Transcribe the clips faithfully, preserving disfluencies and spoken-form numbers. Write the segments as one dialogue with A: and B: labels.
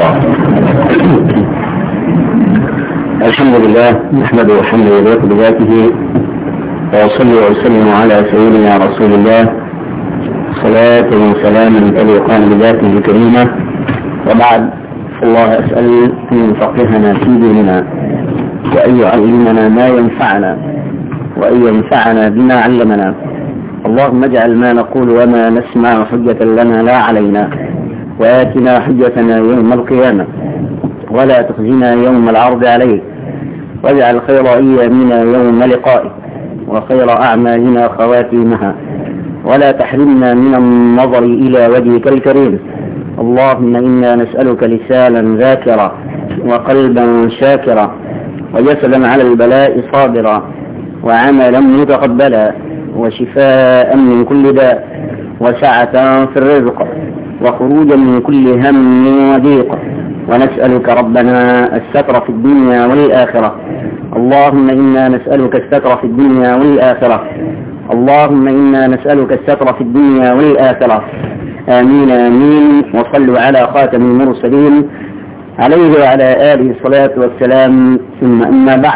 A: الحمد لله نحمده وحمده وبارك بذاته وصلي وسلم على سيدنا رسول الله صلاة وسلاما تليقان بذاته الكريمة. وبعد، فالله أسأل أن يفقهنا في ديننا وأن يعلمنا ما ينفعنا وأن ينفعنا بما علمنا. اللهم اجعل ما نقول وما نسمع حجة لنا لا علينا، وآتنا حجتنا يوم القيامة ولا تخزنا يوم العرض عليك، واجعل خير أيامنا يوم لقائك وخير أعمالنا خواتيمها، ولا تحرمنا من النظر إلى وجهك الكريم. اللهم إنا نسألك لسانا ذاكرا وقلبا شاكرا وجسدا على البلاء صابرا وعملا متقبلا وشفاء من كل داء وسعة في الرزق وخروجا من كل هم وضيق. ونسألك ربنا الستر في الدنيا والآخرة. اللهم إنا نسألك الستر في الدنيا والآخرة. اللهم إنا نسألك الستر في الدنيا والآخرة. آمين آمين. وصلوا على خاتم المرسلين عليه وعلى آله الصلاة والسلام. ثم أما بعد،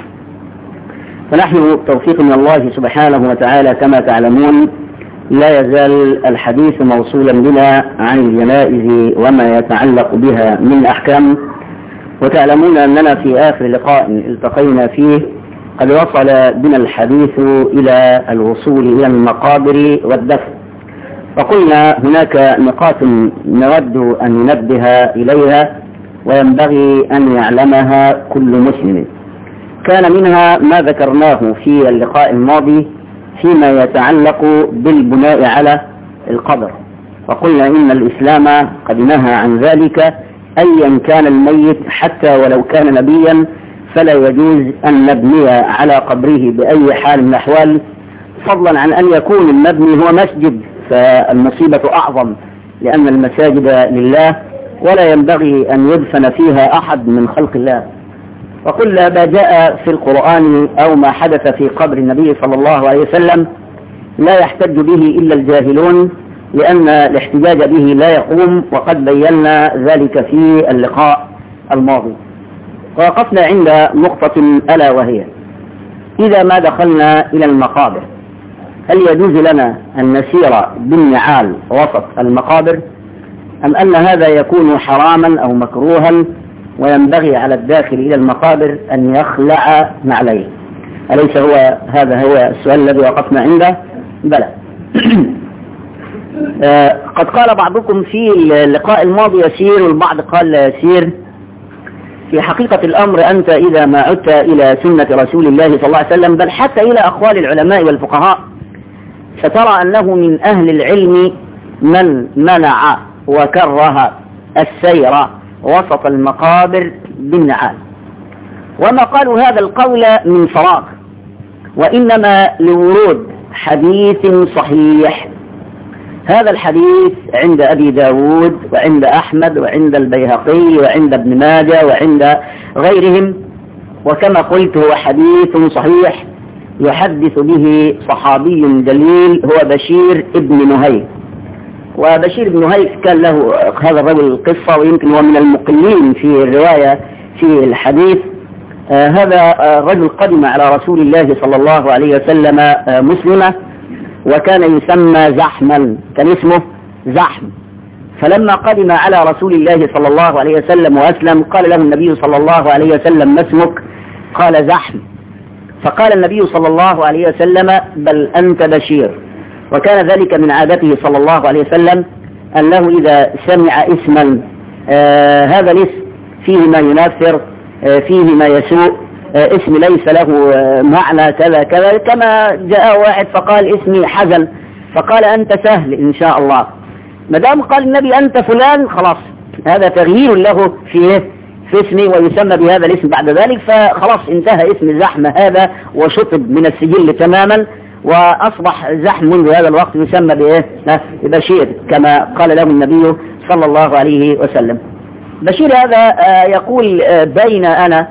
A: فنحن بتوفيق من الله سبحانه وتعالى كما تعلمون لا يزال الحديث موصولا بنا عن الجنائز وما يتعلق بها من أحكام. وتعلمون أننا في آخر لقاء التقينا فيه قد وصل بنا الحديث إلى الوصول إلى المقابر والدفن، فقلنا هناك نقاط نود أن ننبه إليها وينبغي أن يعلمها كل مسلم. كان منها ما ذكرناه في اللقاء الماضي فيما يتعلق بالبناء على القبر، وقلنا إن الإسلام قد نهى عن ذلك أيا كان الميت حتى ولو كان نبيا، فلا يجوز أن نبني على قبره بأي حال من الأحوال، فضلا عن أن يكون المبني هو مسجد، فالمصيبة أعظم لأن المساجد لله ولا ينبغي أن يدفن فيها أحد من خلق الله. وقلنا ما جاء في القرآن أو ما حدث في قبر النبي صلى الله عليه وسلم لا يحتج به إلا الجاهلون، لأن الاحتجاج به لا يقوم، وقد بينا ذلك في اللقاء الماضي. ووقفنا عند نقطة ألا وهي: إذا ما دخلنا إلى المقابر هل يجوز لنا أن نسير بالنعال وسط المقابر، أم أن هذا يكون حراما أو مكروها وينبغي على الداخل إلى المقابر أن يخلع نعليه؟ أليس هو هذا هو السؤال الذي وقفنا عنده؟ بلى. آه قد قال بعضكم في اللقاء الماضي يسير، والبعض قال لا يسير. في حقيقة الأمر أنت إذا ما عدت إلى سنة رسول الله صلى الله عليه وسلم، بل حتى إلى أقوال العلماء والفقهاء، سترى أنه من أهل العلم من منع وكره السير وسط المقابر بالنعال. وما قالوا هذا القول من فراغ، وإنما لورود حديث صحيح. هذا الحديث عند أبي داود وعند أحمد وعند البيهقي وعند ابن ماجه وعند غيرهم، وكما قلت هو حديث صحيح يحدث به صحابي جليل هو بشير ابن نهيك. وبشير بن نهيك كان له هذا الرجل قصة، ويمكن هو من المقلين في الرواية في الحديث. آه هذا الرجل قدم على رسول الله صلى الله عليه وسلم آه مسلمة، وكان يسمى زحما، كان اسمه زحم. فلما قدم على رسول الله صلى الله عليه وسلم وأسلم قال له النبي صلى الله عليه وسلم: ما اسمك؟ قال: زحم. فقال النبي صلى الله عليه وسلم: بل أنت بشير. وكان ذلك من عادته صلى الله عليه وسلم أنه إذا سمع اسما آه هذا الاسم فيه ما ينافر، آه فيه ما يسوء، آه اسم ليس له آه معنى كذا كذا، كما جاء واحد فقال اسمي حزن فقال أنت سهل إن شاء الله. ما دام قال النبي أنت فلان خلاص هذا تغيير له في في اسمه ويسمى بهذا الاسم بعد ذلك، فخلاص انتهى اسم الزحمة هذا وشطب من السجل تماما، وأصبح زحم منذ هذا الوقت يسمى بإيه؟ بشير، كما قال له النبي صلى الله عليه وسلم. بشير هذا يقول: بين أنا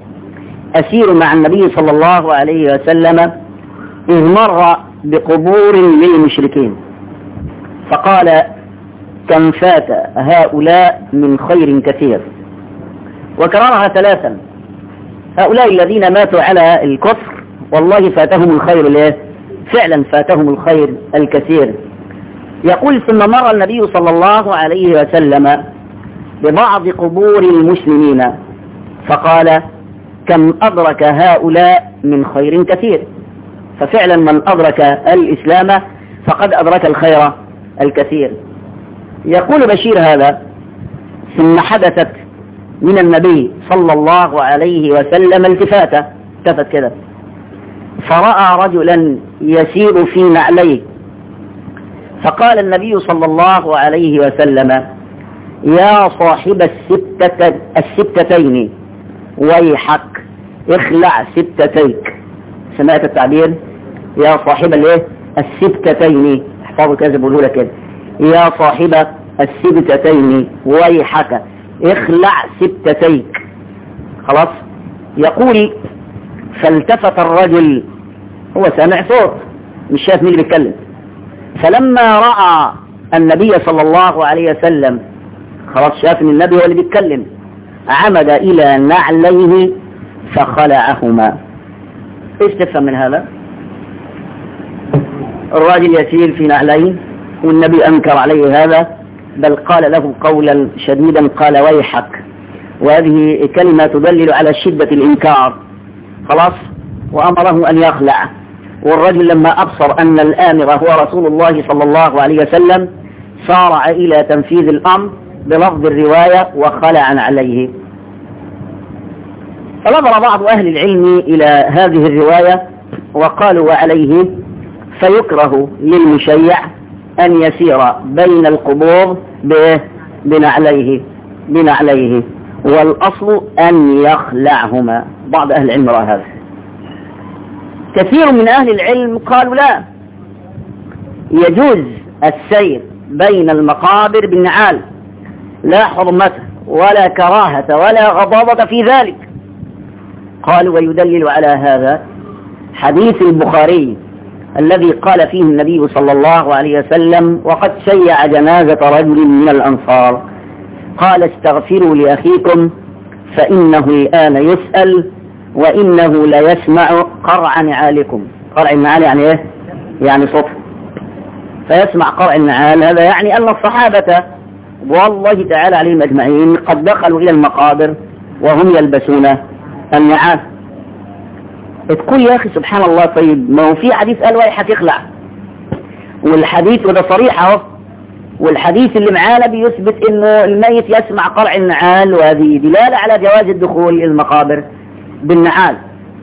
A: أسير مع النبي صلى الله عليه وسلم إذ مر بقبور للمشركين، فقال: كم فات هؤلاء من خير كثير. وكررها ثلاثا: هؤلاء الذين ماتوا على الكفر والله فاتهم الخير ليه؟ فعلا فاتهم الخير الكثير. يقول: ثم مر النبي صلى الله عليه وسلم ببعض قبور المسلمين فقال: كم أدرك هؤلاء من خير كثير. ففعلا من أدرك الإسلام فقد أدرك الخير الكثير. يقول بشير هذا: ثم حدثت من النبي صلى الله عليه وسلم التفاتة، التفت كده فرأى رجلا يسير في نعليه، فقال النبي صلى الله عليه وسلم: يا صاحب الستة الستتين ويحك اخلع ستتيك. سمعت التعبير؟ يا صاحب الايه؟ الستتين. احفظوا كذا بقوله لك كده: يا صاحب الستتين ويحك اخلع ستتيك. خلاص. يقول: فالتفت الرجل، هو سامع صوت مش شايف مين اللي بيتكلم، فلما رأى النبي صلى الله عليه وسلم خلاص شاف ان النبي هو اللي بيتكلم، عمد الى نعليه فخلعهما. ايش تفهم من هذا؟ الراجل يسير في نعليه والنبي انكر عليه هذا، بل قال له قولا شديدا، قال: ويحك. وهذه كلمة تدلل على شدة الانكار. خلاص. وامره ان يخلع. والرجل لما ابصر ان الامر هو رسول الله صلى الله عليه وسلم سارع الى تنفيذ الامر بلفظ الرواية: وخلع عليه. فنظر بعض اهل العلم الى هذه الرواية وقالوا: وعليه فيكره للمشيع ان يسير بين القبور بنعليه بنعليه والاصل ان يخلعهما. بعض اهل العلم رأى هذا. كثير من اهل العلم قالوا: لا، يجوز السير بين المقابر بالنعال، لا حرمة ولا كراهة ولا غضاضة في ذلك. قالوا: ويدلل على هذا حديث البخاري الذي قال فيه النبي صلى الله عليه وسلم: وقد شيع جنازة رجل من الأنصار، قال: استغفروا لأخيكم فإنه الآن يسأل وإنه لا يسمع قرع نعالكم. قرع النعال يعني إيه؟ يعني صوت. فيسمع قرع النعال، هذا يعني أن الصحابة والله تعالى عليهم أجمعين قد دخلوا إلى المقابر وهم يلبسون النعال. تقول يا أخي سبحان الله، طيب ما هو في حديث قال ويحك يخلع، والحديث وده صريح اهو، والحديث اللي معانا بيثبت انه الميت يسمع قرع النعال، وهذه دلالة على جواز الدخول إلى المقابر بالنعال.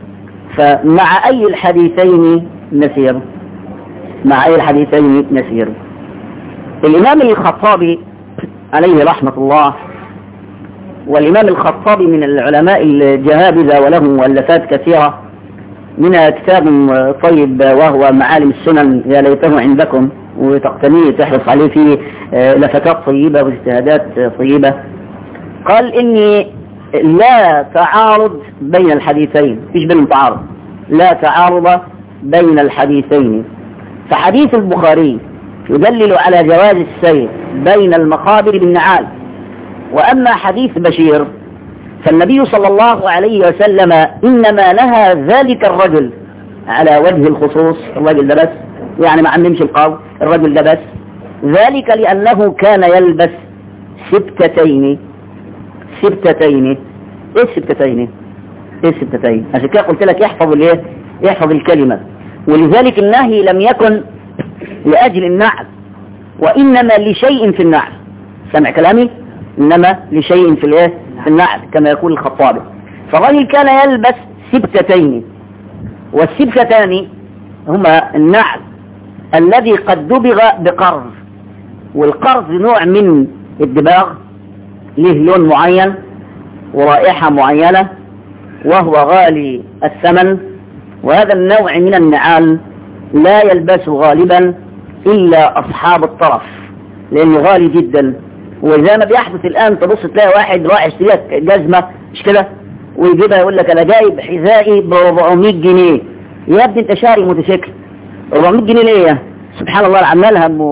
A: فمع أي الحديثين نسير؟ مع أي الحديثين نسير؟ الإمام الخطابي عليه رحمة الله، والإمام الخطابي من العلماء الجهابذة وله مؤلفات كثيرة، منها كتاب طيب وهو معالم السنن، يا ليته عندكم وتقتنيه تحرص عليه فيه لفتات طيبة واجتهادات طيبة. قال إني لا تعارض بين الحديثين، فيش بينهم تعارض، لا تعارض بين الحديثين. فحديث البخاري يدلل على جواز السير بين المقابر بالنعال، وأما حديث بشير فالنبي صلى الله عليه وسلم إنما نهى ذلك الرجل على وجه الخصوص، الرجل ده بس، يعني ما عممش القول، الرجل ده بس، ذلك لأنه كان يلبس سبتتين. سبتتين ايه السبتتين؟ ايه السبتتين؟ عشان كده قلت لك يحفظ الايه؟ يحفظ الكلمة. ولذلك النهي لم يكن لأجل النعل، وإنما لشيء في النعل. سمع كلامي؟ إنما لشيء في الايه؟ في النعل كما يقول الخطابي. فالرجل كان يلبس سبتتين، والسبتتان هما النعل الذي قد دبغ بقرض، والقرض نوع من الدباغ له لون معين ورائحة معينة وهو غالي الثمن، وهذا النوع من النعال لا يلبسه غالبا إلا أصحاب الطرف لأنه غالي جدا. وزي ما بيحدث الآن تبص تلاقي واحد رايح يشتري جزمة مش كده ويجيبها يقول لك أنا جايب حذائي ب أربعمية جنيه. يا ابني أنت شاري موتوسيكل أربعمية جنيه ليه؟ سبحان الله، عمالها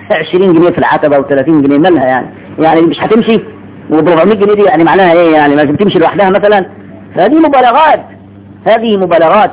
A: عشرين جنيه في العتبة وثلاثين جنيه مالها يعني يعني مش هتمشي وب أربعمائة جنيه دي يعني معناها ايه يعني ما بتمشي لوحدها مثلا. فهذه مبالغات هذه مبالغات.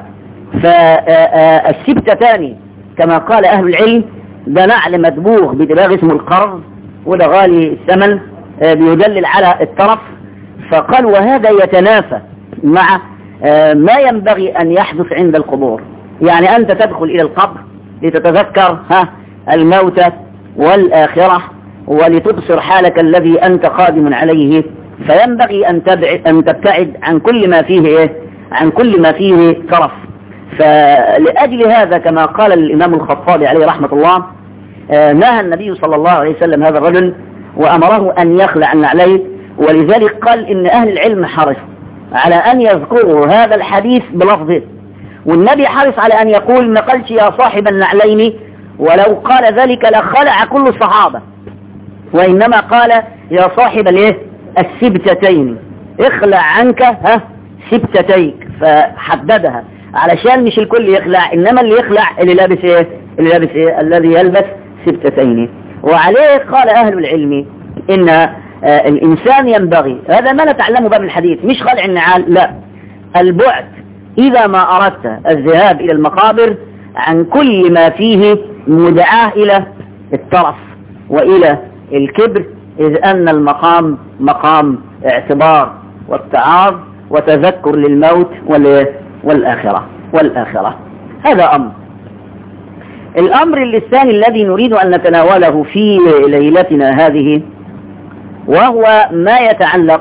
A: فالسبتتان كما قال أهل العلم ده نعل مدبوغ بدباغ اسمه القرض وده غالي الثمن بيدلل على الترف. فقال وهذا يتنافى مع ما ينبغي أن يحدث عند القبور. يعني أنت تدخل إلى القبر لتتذكر ها الموت والآخرة ولتبصر حالك الذي أنت قادم عليه. فينبغي أن تبعد أن تبتعد عن كل ما فيه إيه؟ عن كل ما فيه ترف. فلأجل هذا كما قال الإمام الخطابي عليه رحمة الله نهى النبي صلى الله عليه وسلم هذا الرجل وأمره أن يخلع عليه. ولذلك قال إن أهل العلم حرصوا على أن يذكروا هذا الحديث بلفظه. والنبي حرص على أن يقول ما قالش يا صاحب النعلين ولو قال ذلك لخلع كل الصحابة وإنما قال يا صاحب الايه السبتتين اخلع عنك ها سبتتيك. فحددها علشان مش الكل يخلع إنما اللي يخلع اللي لابس ايه اللي لابس ايه الذي يلبس سبتتين. وعليه قال أهل العلم إن آه الإنسان ينبغي هذا ما نتعلمه بقى من الحديث مش خلع النعال لا البعد إذا ما أردت الذهاب إلى المقابر عن كل ما فيه مدعاه إلى الترف وإلى الكبر إذ أن المقام مقام اعتبار والتعاظ وتذكر للموت والآخرة والآخرة. هذا أمر. الأمر الثاني الذي نريد أن نتناوله في ليلتنا هذه وهو ما يتعلق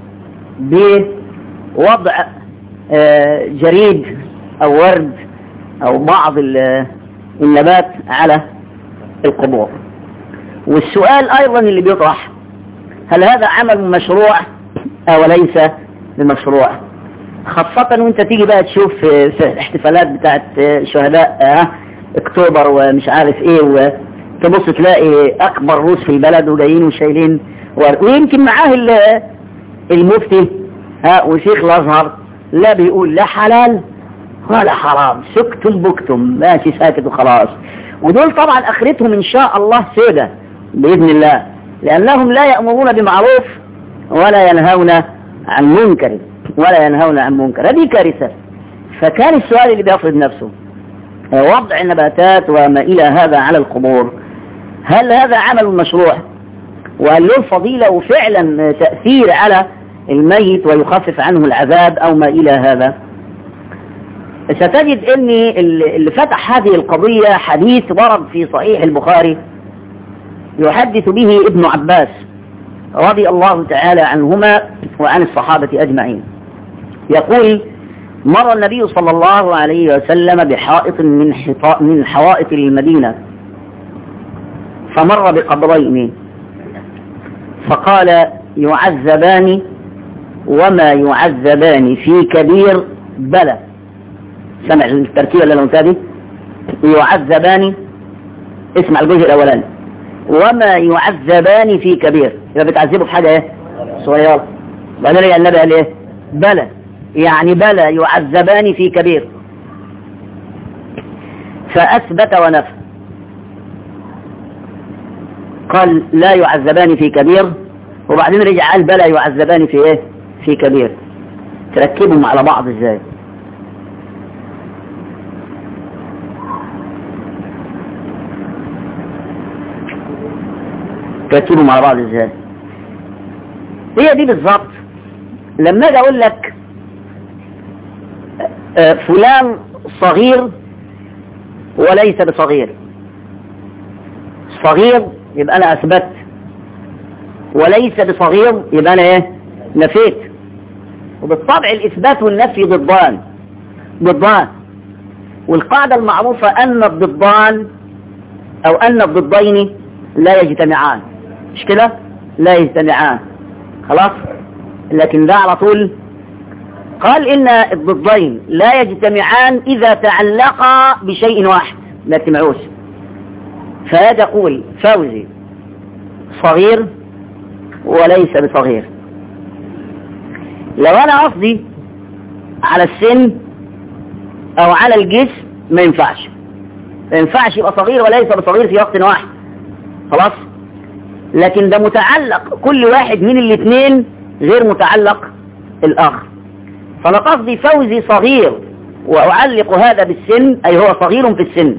A: بوضع جريد أو ورد أو بعض النبات على القبور. والسؤال أيضا اللي بيطرح هل هذا عمل مشروع أو ليس بمشروع خاصة وانت تيجي بقى تشوف في الاحتفالات بتاعت شهداء اكتوبر ومش عارف ايه وتبص تلاقي اكبر روس في البلد وجايين وشايلين ويمكن معاه المفتي ها وشيخ الازهر لا بيقول لا حلال ولا حرام سكتم بكتم ماشي ساكت وخلاص. ودول طبعا اخرتهم ان شاء الله سودة باذن الله لانهم لا يأمرون بمعروف ولا ينهون عن منكر ولا ينهون عن منكر. هذه كارثة. فكان السؤال اللي بيفرض نفسه وضع النباتات وما إلى هذا على القبور هل هذا عمل مشروع وهل له فضيلة وفعلا تأثير على الميت ويخفف عنه العذاب أو ما إلى هذا. ستجد أن اللي فتح هذه القضية حديث ورد في صحيح البخاري يحدث به ابن عباس رضي الله تعالى عنهما وعن الصحابة أجمعين. يقول مر النبي صلى الله عليه وسلم بحائط من حطاء من حوائط المدينة فمر بقبرين فقال يعذبان وما يعذبان في كبير بلى. سمع التركيب اللي نمتادي يعذبان اسمع الجزء الأولاني وما يعذبان في كبير يبقى بتعذبوا في حاجة ايه صغيرة. وقال لي النبي قال ايه بلى يعني بلى يعذبان في كبير فأثبت ونفى. قال لا يعذبان في كبير وبعدين رجع قال بلى يعذبان في ايه في كبير. تركبهم على بعض ازاي؟ تركبهم على بعض ازاي؟ هي دي بالظبط لما اجي اقول لك فلان صغير وليس بصغير. صغير يبقى انا اثبت وليس بصغير يبقى انا ايه نفيت. وبالطبع الاثبات والنفي ضدان ضدان والقاعدة المعروفة ان الضدان او ان الضدين لا يجتمعان مش كده لا يجتمعان خلاص. لكن ده على طول قال إن الضدين لا يجتمعان إذا تعلقا بشيء واحد لا يجتمعوش. فهذا يقول فوزي صغير وليس بصغير. لو أنا قصدي على السن أو على الجسم ما ينفعش ما ينفعش يبقى صغير وليس بصغير في وقت واحد خلاص، لكن ده متعلق كل واحد من الاثنين غير متعلق الآخر. فأنا قصدي فوزي صغير وأعلق هذا بالسن، أي هو صغير في السن،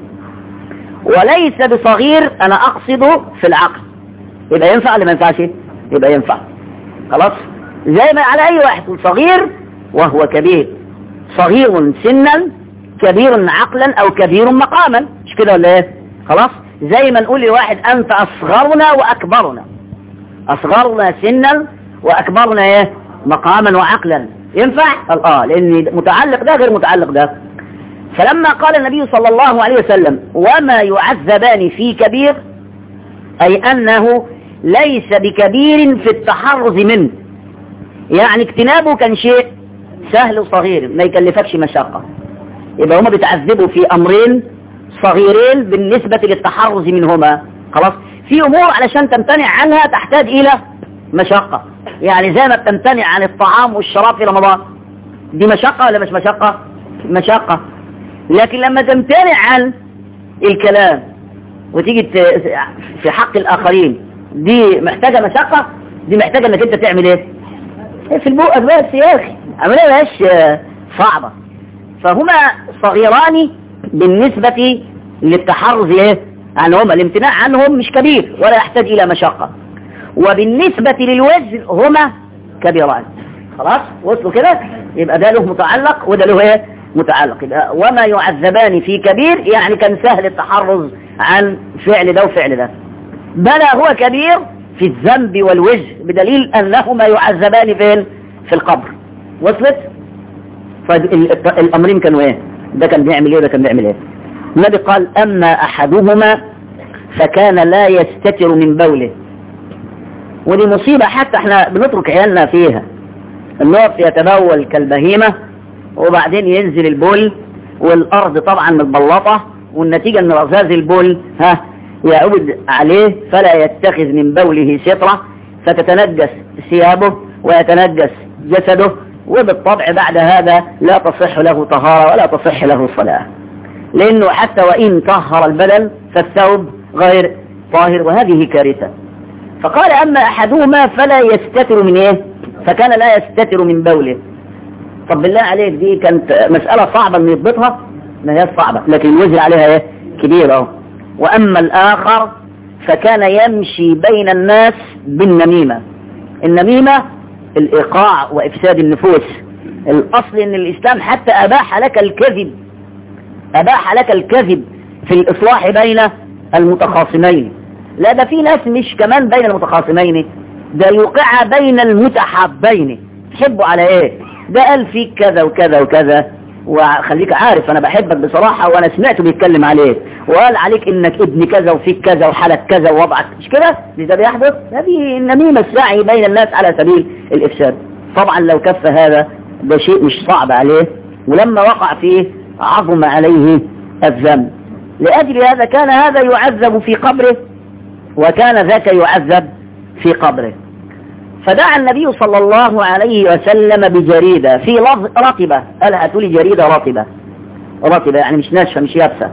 A: وليس بصغير أنا أقصده في العقل، يبقى ينفع ولا ما ينفعش؟ يبقى ينفع. خلاص، زي ما على أي واحد صغير وهو كبير، صغير سنا كبير عقلا أو كبير مقاما، مش كده ولا ايه؟ خلاص، زي ما نقول لواحد أنت أصغرنا وأكبرنا، أصغرنا سنا وأكبرنا ايه؟ مقاما وعقلا، ينفع؟ اه، لأن متعلق ده غير متعلق ده. فلما قال النبي صلى الله عليه وسلم وما يعذبان في كبير، أي أنه ليس بكبير في التحرز منه، يعني اجتنابه كان شيء سهل وصغير ما يكلفكش مشقة. يبقى هما بيتعذبوا في أمرين صغيرين بالنسبة للتحرز منهما. خلاص، في أمور علشان تمتنع عنها تحتاج إلى مشقة، يعني زي ما بتمتنع عن الطعام والشراب في رمضان، دي مشقة ولا مش مشقة؟ مشقة. لكن لما تمتنع عن الكلام وتيجي في حق الآخرين، دي محتاجة مشقة، دي محتاجة انك انت تعمل ايه؟ في البوء بس يا اخي، عملية ماهيش صعبة. فهما صغيران بالنسبة للتحرز ايه؟ عنهما، الامتناع عنهم مش كبير ولا يحتاج الى مشقة. وبالنسبة للوزن هما كبيران. خلاص، وصلوا كده؟ يبقى ده له متعلق وده له ايه؟ متعلق. يبقى وما يعذبان في كبير يعني كان سهل التحرز عن فعل ده وفعل ده، بلى هو كبير في الذنب والوجه، بدليل أنهما يعذبان فين؟ في القبر. وصلت؟ فالأمرين كانوا ايه؟ ده كان بيعمل ايه وده كان بيعمل ايه؟ النبي قال أما أحدهما فكان لا يستتر من بوله. ودي مصيبة حتى احنا بنترك عيالنا فيها، النوع يتبول كالبهيمة وبعدين ينزل البول والأرض طبعا متبلطة، والنتيجة ان رذاذ البول ها يعود عليه فلا يتخذ من بوله سترة، فتتنجس ثيابه ويتنجس جسده، وبالطبع بعد هذا لا تصح له طهارة ولا تصح له صلاة، لأنه حتى وإن طهر البدن فالثوب غير طاهر، وهذه كارثة. فقال أما أحدهما فلا يستتر من إيه؟ فكان لا يستتر من بوله. طب بالله عليك دي كانت مسألة صعبة أن يضبطها؟ ما هي صعبة، لكن الوزن عليها إيه؟ كبير أهو. وأما الآخر فكان يمشي بين الناس بالنميمة. النميمة الإيقاع وإفساد النفوس. الأصل أن الإسلام حتى أباح لك الكذب، أباح لك الكذب في الإصلاح بين المتخاصمين. لا ده في ناس مش كمان بين المتخاصمين، ده يوقع بين المتحابين. تحبوا على ايه؟ ده قال فيك كذا وكذا وكذا، وخليك عارف انا بحبك بصراحة وانا سمعته بيتكلم عليك، وقال عليك انك ابن كذا وفيك كذا وحالك كذا ووضعك مش كده؟ ده بيحدث. هذه النميمة السعي بين الناس على سبيل الافساد. طبعا لو كف هذا ده شيء مش صعب عليه، ولما وقع فيه عظم عليه الذنب. لأجل هذا كان هذا يعذب في قبره وكان ذاك يعذب في قبره. فدعا النبي صلى الله عليه وسلم بجريدة في لفظ رطبة، قال هاتوا لي جريدة رطبة، رطبة يعني مش ناشفة مش يابسة،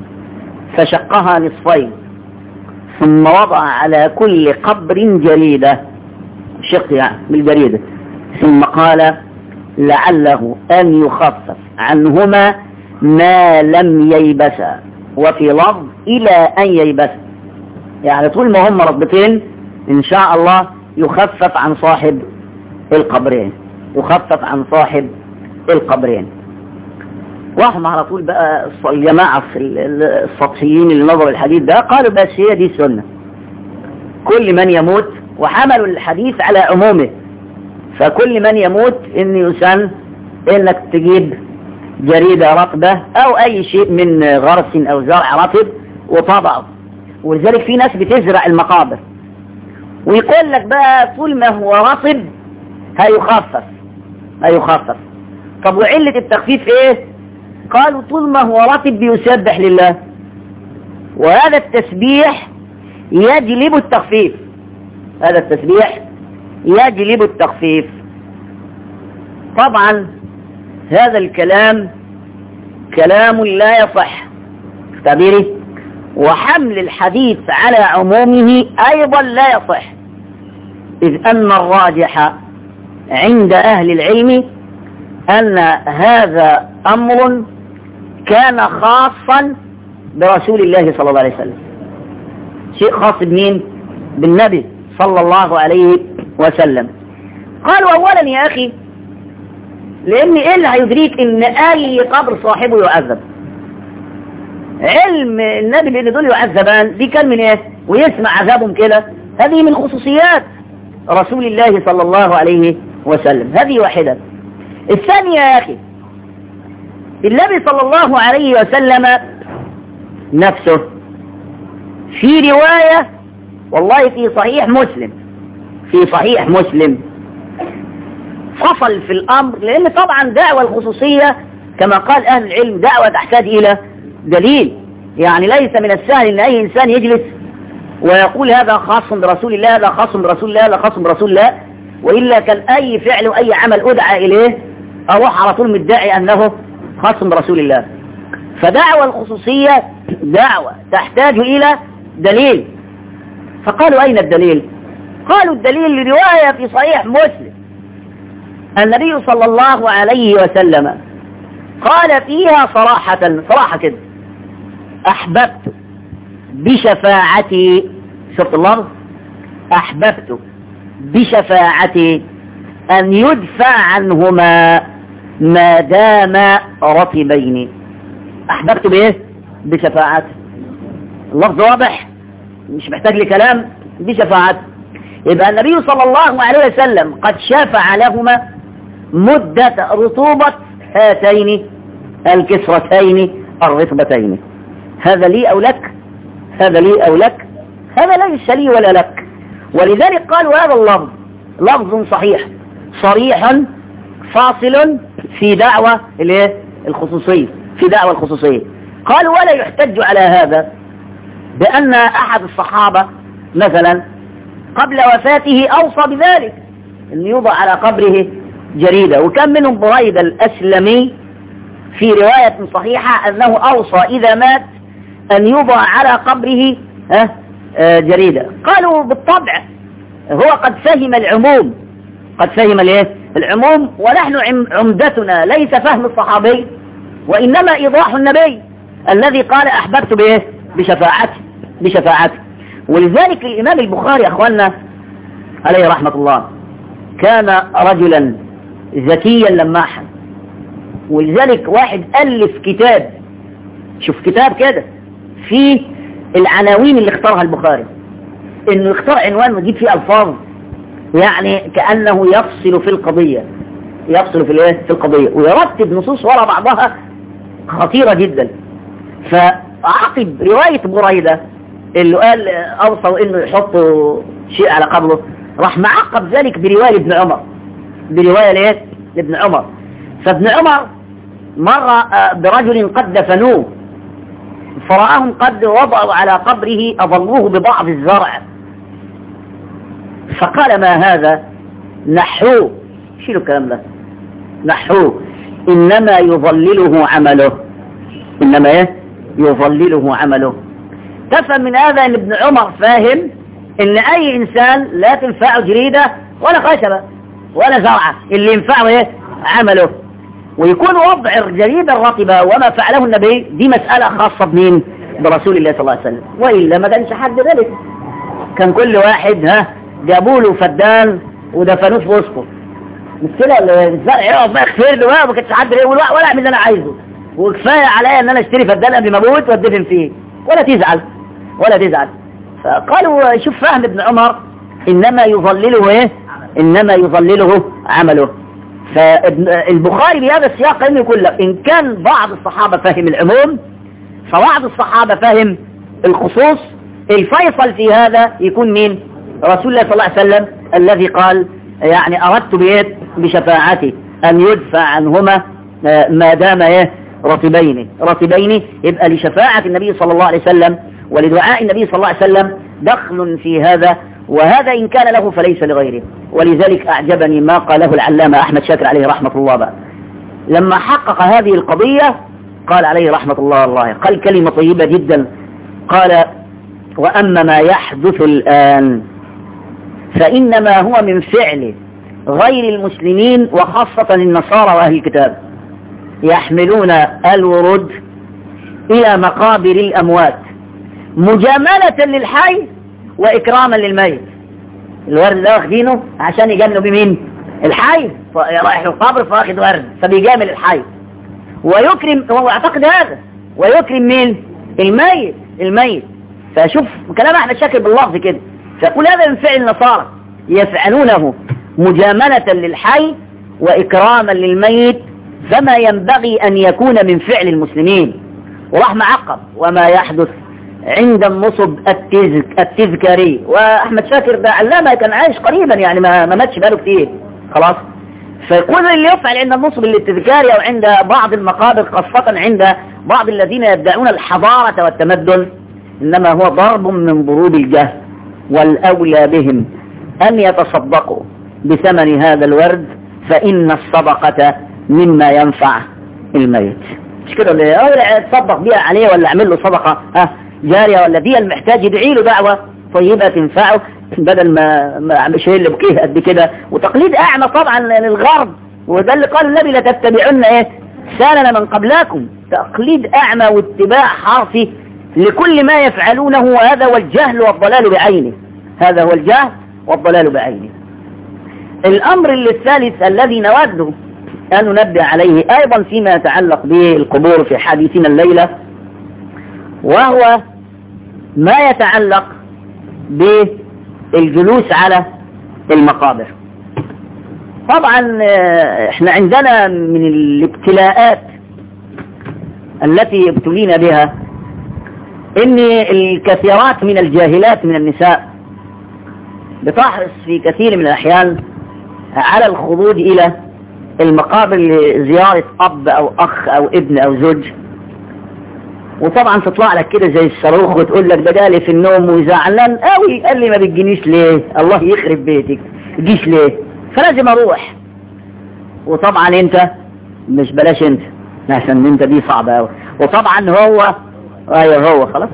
A: فشقها نصفين ثم وضع على كل قبر جريدة، شق يعني بالجريدة، ثم قال لعله أن يخفف عنهما ما لم ييبسا، وفي لفظ إلى أن ييبسا، يعني طول ما هم ربطين إن شاء الله يخفف عن صاحب القبرين، يخفف عن صاحب القبرين. وهم على طول بقى الجماعة السطحيين اللي نظروا الحديث ده قالوا بس هي دي السنة، كل من يموت، وحملوا الحديث على عمومه، فكل من يموت إن يسن إنك تجيب جريدة رطبة أو أي شيء من غرس أو زرع رطب وطبعه. ولذلك في ناس بتزرع المقابر ويقول لك بقى طول ما هو رطب هيخفف هيخفف. طب وعلة التخفيف ايه؟ قالوا طول ما هو رطب بيسبح لله، وهذا التسبيح يجلب التخفيف، هذا التسبيح يجلب التخفيف. طبعا هذا الكلام كلام لا يصح تعبيري، وحمل الحديث على عمومه أيضا لا يصح، إذ أن الراجح عند أهل العلم أن هذا أمر كان خاصا برسول الله صلى الله عليه وسلم، شيء خاص بمين؟ بالنبي صلى الله عليه وسلم. قالوا أولا يا أخي لأن إيه اللي هيدريك إن أي قبر صاحبه يعذب؟ علم النبي بأن دول يعذبان دي كان من إيه؟ ويسمع عذابهم كده، هذه من خصوصيات رسول الله صلى الله عليه وسلم، هذه واحدة. الثانية يا أخي النبي صلى الله عليه وسلم نفسه في رواية والله في صحيح مسلم في صحيح مسلم فصل في الأمر، لأن طبعا دعوة الخصوصية كما قال أهل العلم دعوة تحتاج إلى دليل، يعني ليس من السهل أن أي إنسان يجلس ويقول هذا خاص برسول الله، هذا خاص برسول الله، هذا خاص برسول الله، وإلا كان أي فعل وأي عمل أدعى إليه أروح على طول مدعي أنه خاص برسول الله. فدعوة الخصوصية دعوة تحتاج إلى دليل. فقالوا أين الدليل؟ قالوا الدليل لرواية في صحيح مسلم النبي صلى الله عليه وسلم قال فيها صراحة صراحة كده: أحببت بشفاعتي، شفت الله، أحببت بشفاعتي أن يدفع عنهما ما دام رطبين. أحببت بإيه؟ بشفاعتي. اللفظ واضح مش محتاج لكلام، بشفاعتي. يبقى النبي صلى الله عليه وسلم قد شفع لهما مدة رطوبة هاتين الكسرتين الرطبتين. هذا لي أو لك؟ هذا لي أو لك؟ هذا ليس لي ولا لك. ولذلك قالوا هذا اللفظ لفظ صحيح صريح فاصل في دعوة الخصوصية في دعوة الخصوصية. قالوا ولا يحتج على هذا بأن أحد الصحابة مثلا قبل وفاته أوصى بذلك أن يوضع على قبره جريدة، وكان منهم بريدة الأسلمي في رواية صحيحة أنه أوصى إذا مات أن يوضع على قبره جريدة. قالوا بالطبع هو قد فهم العموم، قد فهم الايه العموم، ونحن عمدتنا ليس فهم الصحابي وإنما إيضاح النبي الذي قال أحببت بإيه؟ بشفاعته بشفاعته. ولذلك الإمام البخاري أخواننا عليه رحمة الله كان رجلا ذكيا لماحا، ولذلك واحد ألف كتاب، شوف كتاب كده فيه العناوين اللي اختارها البخاري، انه يختار عنوان ويجيب فيه الفاظ يعني كأنه يفصل في القضية يفصل في الايه في القضية ويرتب نصوص وراء بعضها خطيرة جدا. فعقب رواية بريدة اللي قال اوصوا انه يحطوا شيء على قبره، راح معقب ذلك برواية ابن عمر برواية ليه لابن عمر. فابن عمر مر برجل قد دفنوه فرآهم قد وضعوا على قبره أظلوه ببعض الزرع، فقال ما هذا؟ نحوه، شيلوا الكلام ده، نحوه إنما يظلله عمله، إنما إيه؟ يظلله عمله. تفهم من هذا أن ابن عمر فاهم إن أي إنسان لا تنفعه جريدة ولا خشبة ولا زرعة، اللي ينفعه إيه؟ عمله. ويكون وضع الجريدة الرطبة وما فعله النبي دي مسألة خاصة بمين؟ برسول الله صلى الله عليه وسلم، وإلا ما كانش حد ذلك، كان كل واحد ها جابوا له فدان ودفنوه في وسطه، مش كده الزرع يقف بقى يخفر له بقى، ما كانش حد يقول ولا اعمل اللي انا عايزه، وكفايه عليا ان انا اشتري فدان قبل ما اموت وادفن فيه، ولا تزعل ولا تزعل. فقالوا شوف فهم ابن عمر انما يظلله ايه؟ انما يظلله عمله. فالبخاري بهذا السياق انه يقول لك ان كان بعض الصحابة فهم العموم فبعض الصحابة فهم الخصوص، الفيصل في هذا يكون مين؟ رسول الله صلى الله عليه وسلم الذي قال يعني أردت بيت بشفاعتي أن يدفع عنهما ما دام ايه رطبين رطبين. يبقى لشفاعة النبي صلى الله عليه وسلم ولدعاء النبي صلى الله عليه وسلم دخل في هذا، وهذا إن كان له فليس لغيره. ولذلك أعجبني ما قاله العلامة أحمد شاكر عليه رحمة الله بقى لما حقق هذه القضية، قال عليه رحمة الله الله قال كلمة طيبة جدا قال وأما ما يحدث الآن فإنما هو من فعل غير المسلمين وخاصة النصارى وأهل الكتاب، يحملون الورود إلى مقابر الأموات مجاملة للحي وإكراما للميت. الورد ده واخدينه عشان يجاملوا بمين؟ الحي، رايح القبر فاخد ورد فبيجامل الحي ويكرم، هو اعتقد هذا، ويكرم مين؟ الميت الميت فشوف كلام احمد شاكر باللفظ كده، فيقول هذا من فعل النصارى يفعلونه مجاملة للحي وإكراما للميت، فما ينبغي أن يكون من فعل المسلمين. وراح معقب وما يحدث عند النصب التذك التذكاري، وأحمد شاكر ده علامة كان عايش قريبا يعني ما ما ماتش بقاله كتير خلاص. فيقول اللي يفعل عند النصب التذكاري أو عند بعض المقابر خاصة عند بعض الذين يدعون الحضارة والتمدن إنما هو ضرب من ضروب الجهل، والأولى بهم أن يتصدقوا بثمن هذا الورد فإن الصدقة مما ينفع الميت. مش كده اللي يتصدق بيها عليه ولا يعمل له صدقة ها جارية، ولا دي المحتاج يدعي له دعوة طيبة تنفعه بدل ما ما شيء اللي بكيه قد كده. وتقليد أعمى طبعا للغرب، وده اللي قال النبي لا تتبعون ايه سنن من قبلكم، تقليد أعمى واتباع حرفي لكل ما يفعلونه، وهذا هو الجهل والضلال بعينه، هذا هو الجهل والضلال بعينه. الأمر الثالث الذي نود أن ننبه عليه أيضا فيما يتعلق بالقبور في حديثنا الليلة، وهو ما يتعلق بالجلوس على المقابر. طبعا احنا عندنا من الابتلاءات التي ابتلينا بها ان الكثيرات من الجاهلات من النساء بتحرص في كثير من الأحيان على الخروج إلى المقابر لزيارة أب أو أخ أو ابن أو زوج، وطبعا تطلع لك كده زي الصاروخ وتقول لك ده جالي في النوم وزعلان قوي، قال لي ما بتجينيش ليه؟ الله يخرب بيتك تجيش ليه؟ فلازم أروح. وطبعا أنت مش بلاش أنت عشان أنت دي صعبة قوي، وطبعا هو أيوه هو خلاص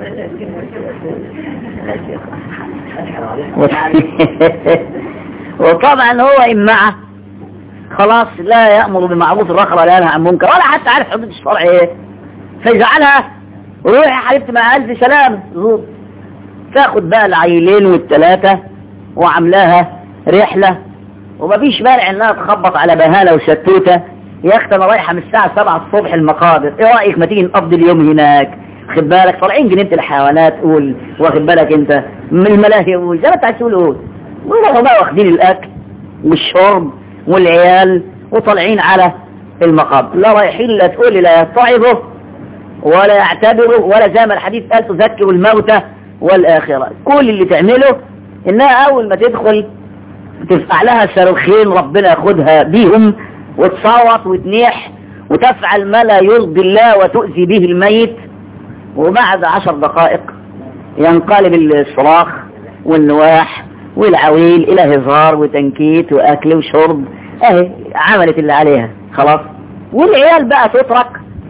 A: وطبعا هو إمعة خلاص لا يأمر بمعروف الرخر ولا ينهى عن منكر ولا حتى عارف حدود الشرع ايه، فيزعلها وروح يا حبيبتي مع ألف سلام زود. تاخد بقى العيلين والثلاثة وعملاها رحلة، ومفيش مانع انها تخبط على بهالة وشتوتة، يا اخت انا رايحة من الساعة سبعة الصبح المقابر، ايه رأيك ما تيجي نقضي اليوم هناك؟ خد بالك طالعين جنينة الحيوانات قول، واخد بالك انت من الملاهي قول، زي ما انت عايز تقول قول. ويروحوا بقى واخدين الاكل والشرب والعيال وطالعين على المقابر، لا رايحين لا تقول لا يتعظوا ولا يعتبروا ولا زي ما الحديث قال تذكروا الموتى والآخرة. كل اللي تعمله انها اول ما تدخل تفتح لها صاروخين ربنا ياخدها بيهم وتصوت وتنيح وتفعل ما لا يرضي الله وتؤذي به الميت، وبعد عشر دقائق ينقلب الصراخ والنواح والعويل الى هزار وتنكيت واكل وشرب، اهي عملت اللي عليها خلاص. والعيال بقى تترك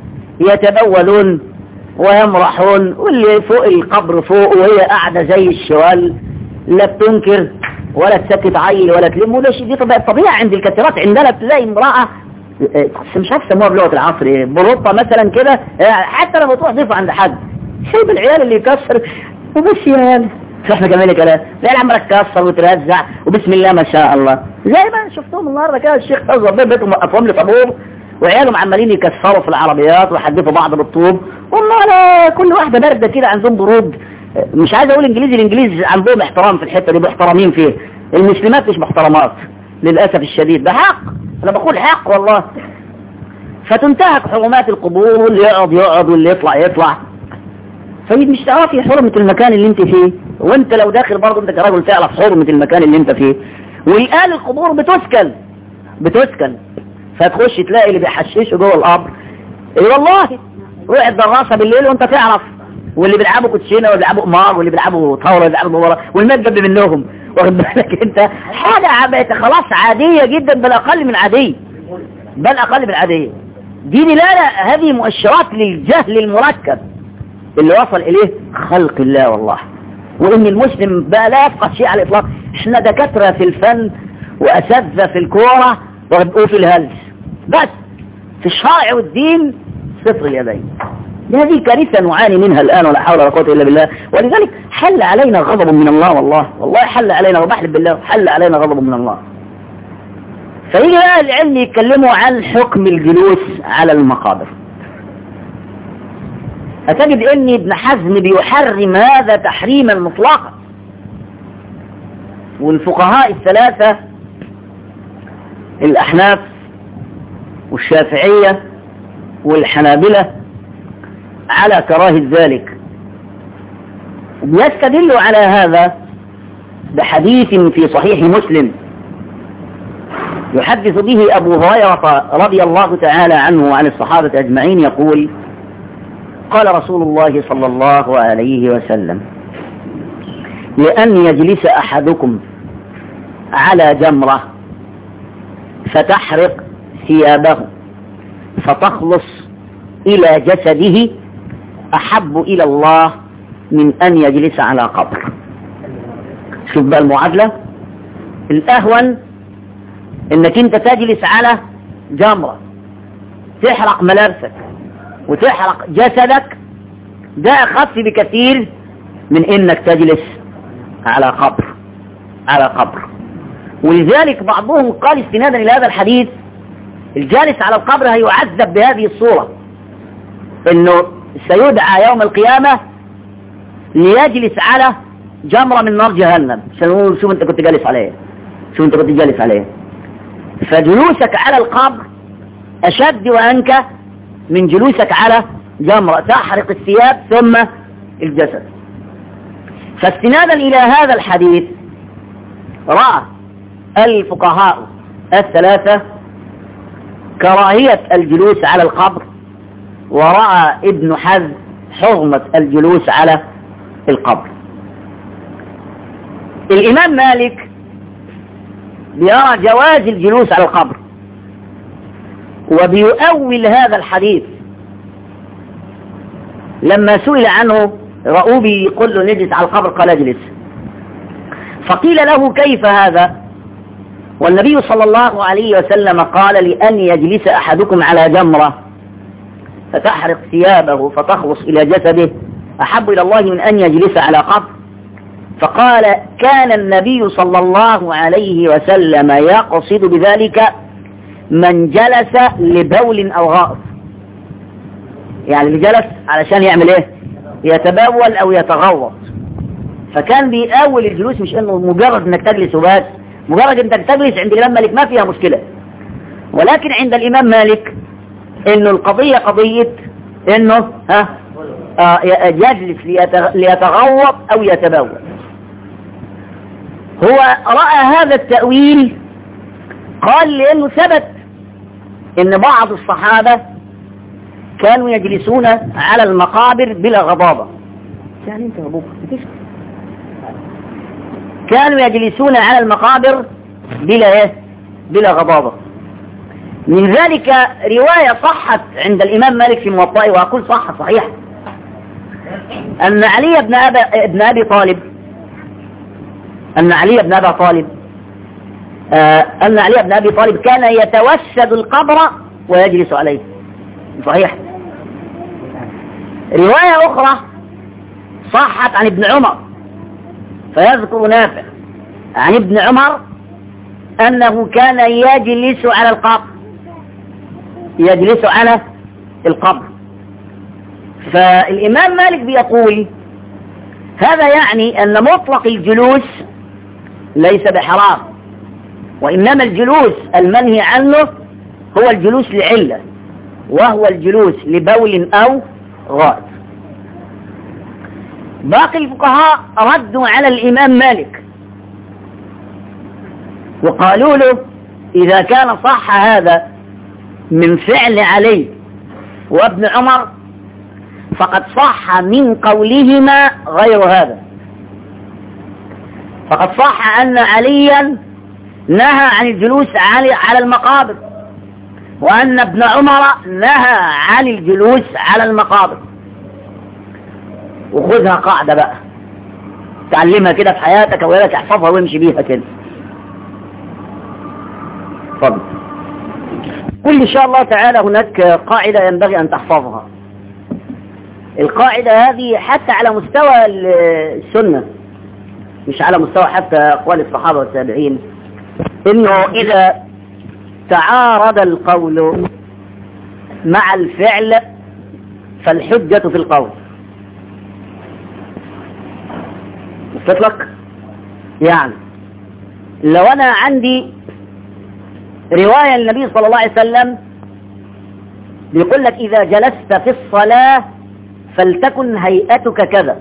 A: يتبولون ويمرحون، واللي فوق القبر فوق وهي قاعدة زي الشوال لا بتنكر ولا تسكت عيل ولا تلم، ولا شيء. دي طبيعة عند الكثيرات. عندنا تلاقي امرأة مش عارف سموها بلغة العصر بروطة مثلا كده، حتى لما تروح ضيفة عند حد شايف العيال اللي يكسر وبس يا عيال احنا كمان كلام لا العمرة تكسر وترزع وبسم الله ما شاء الله، زي ما شفتهم النهارده كده الشيخ فوزي بيتهم موقفهم لي طابور وعيالهم عمالين يكسروا في العربيات ويحدفوا بعض بالطوب، والله لا كل واحدة باردة كده عندهم برود. مش عايز اقول انجليزي، الانجليز عندهم احترام في الحتة دي محترمين فيه، المسلمات مش محترمات للأسف الشديد، ده حق انا بقول حق والله. فتنتهك حرمات القبور، واللي يقعد يقعد واللي يطلع يطلع، فهي مش تعرفي حرمة المكان اللي انت فيه، وانت لو داخل برضه انت كراجل تعرف حرمة المكان اللي انت فيه. والآن القبور بتسكن بتسكن فتخش تلاقي اللي بيحششوا جوه القبر اي والله روح الدراسة بالليل وانت تعرف، واللي بيلعبوا كوتشينه واللي بيلعبوا قمار واللي بيلعبوا طاوله واللي بيلعبوا ورا والمال جنب منهم، واخد بالك انت حاجه بقت خلاص عاديه جدا، بل اقل من عاديه بل اقل من عاديه. دي دلاله هذه مؤشرات للجهل المركب. اللي وصل اليه خلق الله والله. وان المسلم بقى لا يفقه شيء على الاطلاق. احنا دكاترة في الفن واساتذة في الكورة وفي الهلس، بس في الشرع والدين صفر اليدين. هذه كارثة نعاني منها الآن ولا حول ولا قوة إلا بالله. ولذلك حل علينا غضب من الله والله والله حل علينا، وبحلف بالله حل علينا غضب من الله. فيجي بقى العلم يتكلموا عن حكم الجلوس على المقابر. هتجد ان ابن حزم بيحرم هذا تحريما مطلقا، والفقهاء الثلاثة الأحناف والشافعية والحنابلة على كراهة ذلك. يستدل على هذا بحديث في صحيح مسلم يحدث به أبو هريرة رضي الله تعالى عنه وعن الصحابة أجمعين يقول: قال رسول الله صلى الله عليه وسلم: لأن يجلس أحدكم على جمرة فتحرق ثيابه فتخلص إلى جسده أحب إلى الله من أن يجلس على قبر. شوف بقى المعادلة. الأهون إنك أنت تجلس على جمرة تحرق ملابسك وتحرق جسدك، ده أخف بكثير من إنك تجلس على قبر على قبر. ولذلك بعضهم قال استنادا إلى هذا الحديث: الجالس على القبر هيعذب بهذه الصورة، إنه سيدعى يوم القيامة ليجلس على جمرة من نار جهنم. سنقول: شوف أنت كنت جالس عليه، شوف أنت كنت جالس عليه. فجلوسك على القبر أشد وأنكى من جلوسك على جمرة تحرق الثياب ثم الجسد. فاستنادا إلى هذا الحديث رأى الفقهاء الثلاثة كراهية الجلوس على القبر، ورأى ابن حزم حرمة الجلوس على القبر. الإمام مالك بيرى جواز الجلوس على القبر، وبيؤول هذا الحديث. لما سئل عنه رؤوبي يقول له: نجلس على القبر، قال: اجلس. فقيل له: كيف هذا؟ والنبي صلى الله عليه وسلم قال: لأن يجلس أحدكم على جمرة فتحرق ثيابه فتخلص إلى جسده أحب إلى الله من أن يجلس على قبر. فقال: كان النبي صلى الله عليه وسلم يقصد بذلك من جلس لبول أو غائط. يعني اللي جلس علشان يعمل ايه؟ يتبول أو يتغوط. فكان بيأول الجلوس، مش انه مجرد انك تجلس وبس. مجرد انك تجلس عند الإمام مالك ما فيها مشكلة، ولكن عند الإمام مالك انه القضية قضية انه ها آه يجلس ليتغوط أو يتبول. هو رأى هذا التأويل، قال لأنه ثبت ان بعض الصحابة كانوا يجلسون على المقابر بلا غضاضة. يعني انت ابوك كانوا يجلسون على المقابر بلا ايه؟ بلا غضاضة. من ذلك رواية صحت عند الإمام مالك في موطئه، وأقول صح صحيح، أن علي بن أبي, ابن أبي طالب أن علي بن أبي طالب آه أن علي بن أبي طالب كان يتوسد القبر ويجلس عليه. صحيح. رواية أخرى صحت عن ابن عمر، فيذكر نافع عن ابن عمر أنه كان يجلس على القبر يجلس على القبر. فالإمام مالك بيقول هذا يعني أن مطلق الجلوس ليس بحرام، وإنما الجلوس المنهي عنه هو الجلوس لعلة، وهو الجلوس لبول أو غائط. باقي الفقهاء ردوا على الإمام مالك وقالوا له: إذا كان صح هذا من فعل علي وابن عمر فقد صح من قولهما غير هذا. فقد صح أن عليا نهى عن الجلوس على المقابر، وأن ابن عمر نهى عن الجلوس على المقابر. وخذها قاعدة بقى تعلمها كده في حياتك ولا تحفظها وامشي بيها كده. اتفضل. قل إن شاء الله تعالى هناك قاعدة ينبغي أن تحفظها. القاعدة هذه حتى على مستوى السنة، مش على مستوى حتى أقوال الصحابة والتابعين، إنه إذا تعارض القول مع الفعل فالحجة في القول. وصلت لك؟ يعني لو أنا عندي رواية النبي صلى الله عليه وسلم بيقول لك إذا جلست في الصلاة فلتكن هيئتك كذا،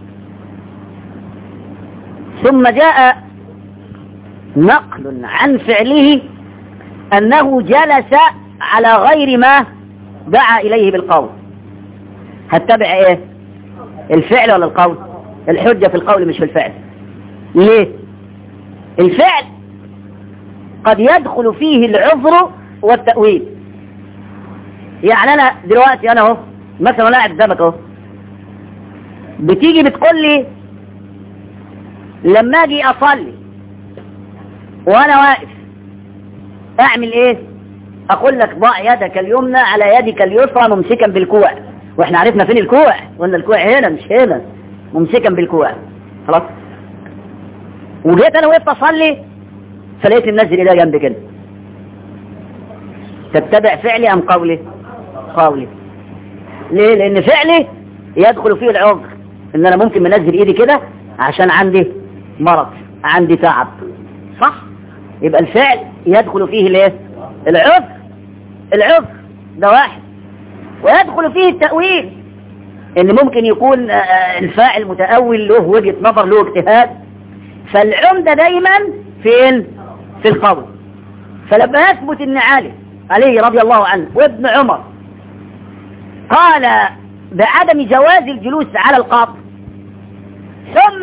A: ثم جاء نقل عن فعله أنه جلس على غير ما دعا إليه بالقول، هتتبع إيه؟ الفعل ولا القول؟ الحجة في القول مش في الفعل. ليه؟ الفعل قد يدخل فيه العذر والتأويل. يعني أنا دلوقتي أنا اهو مثلا لاعب قدامك اهو، بتيجي بتقول لي لما اجي اصلي وانا واقف اعمل ايه؟ اقول لك ضع يدك اليمنى على يدك اليسرى ممسكا بالكوع، واحنا عرفنا فين الكوع، قلنا الكوع هنا مش هنا، ممسكا بالكوع. خلاص. وجيت انا وقفت اصلي فلقيت النزل ده جنب كده، تتبع فعلي ام قولي؟ قولي. ليه؟ لان فعلي يدخل فيه العذر، ان انا ممكن منزل ايدي كده عشان عندي مرض، عندي تعب، صح؟ يبقى الفعل يدخل فيه الايه؟ العذر. العذر ده واحد. ويدخل فيه التأويل، ان ممكن يكون الفاعل متأول له وجهة نظر له اجتهاد، فالعمدة دايما فين؟ في القول. فلما يثبت ان علي علي رضي الله عنه وابن عمر قال بعدم جواز الجلوس على القبر، ثم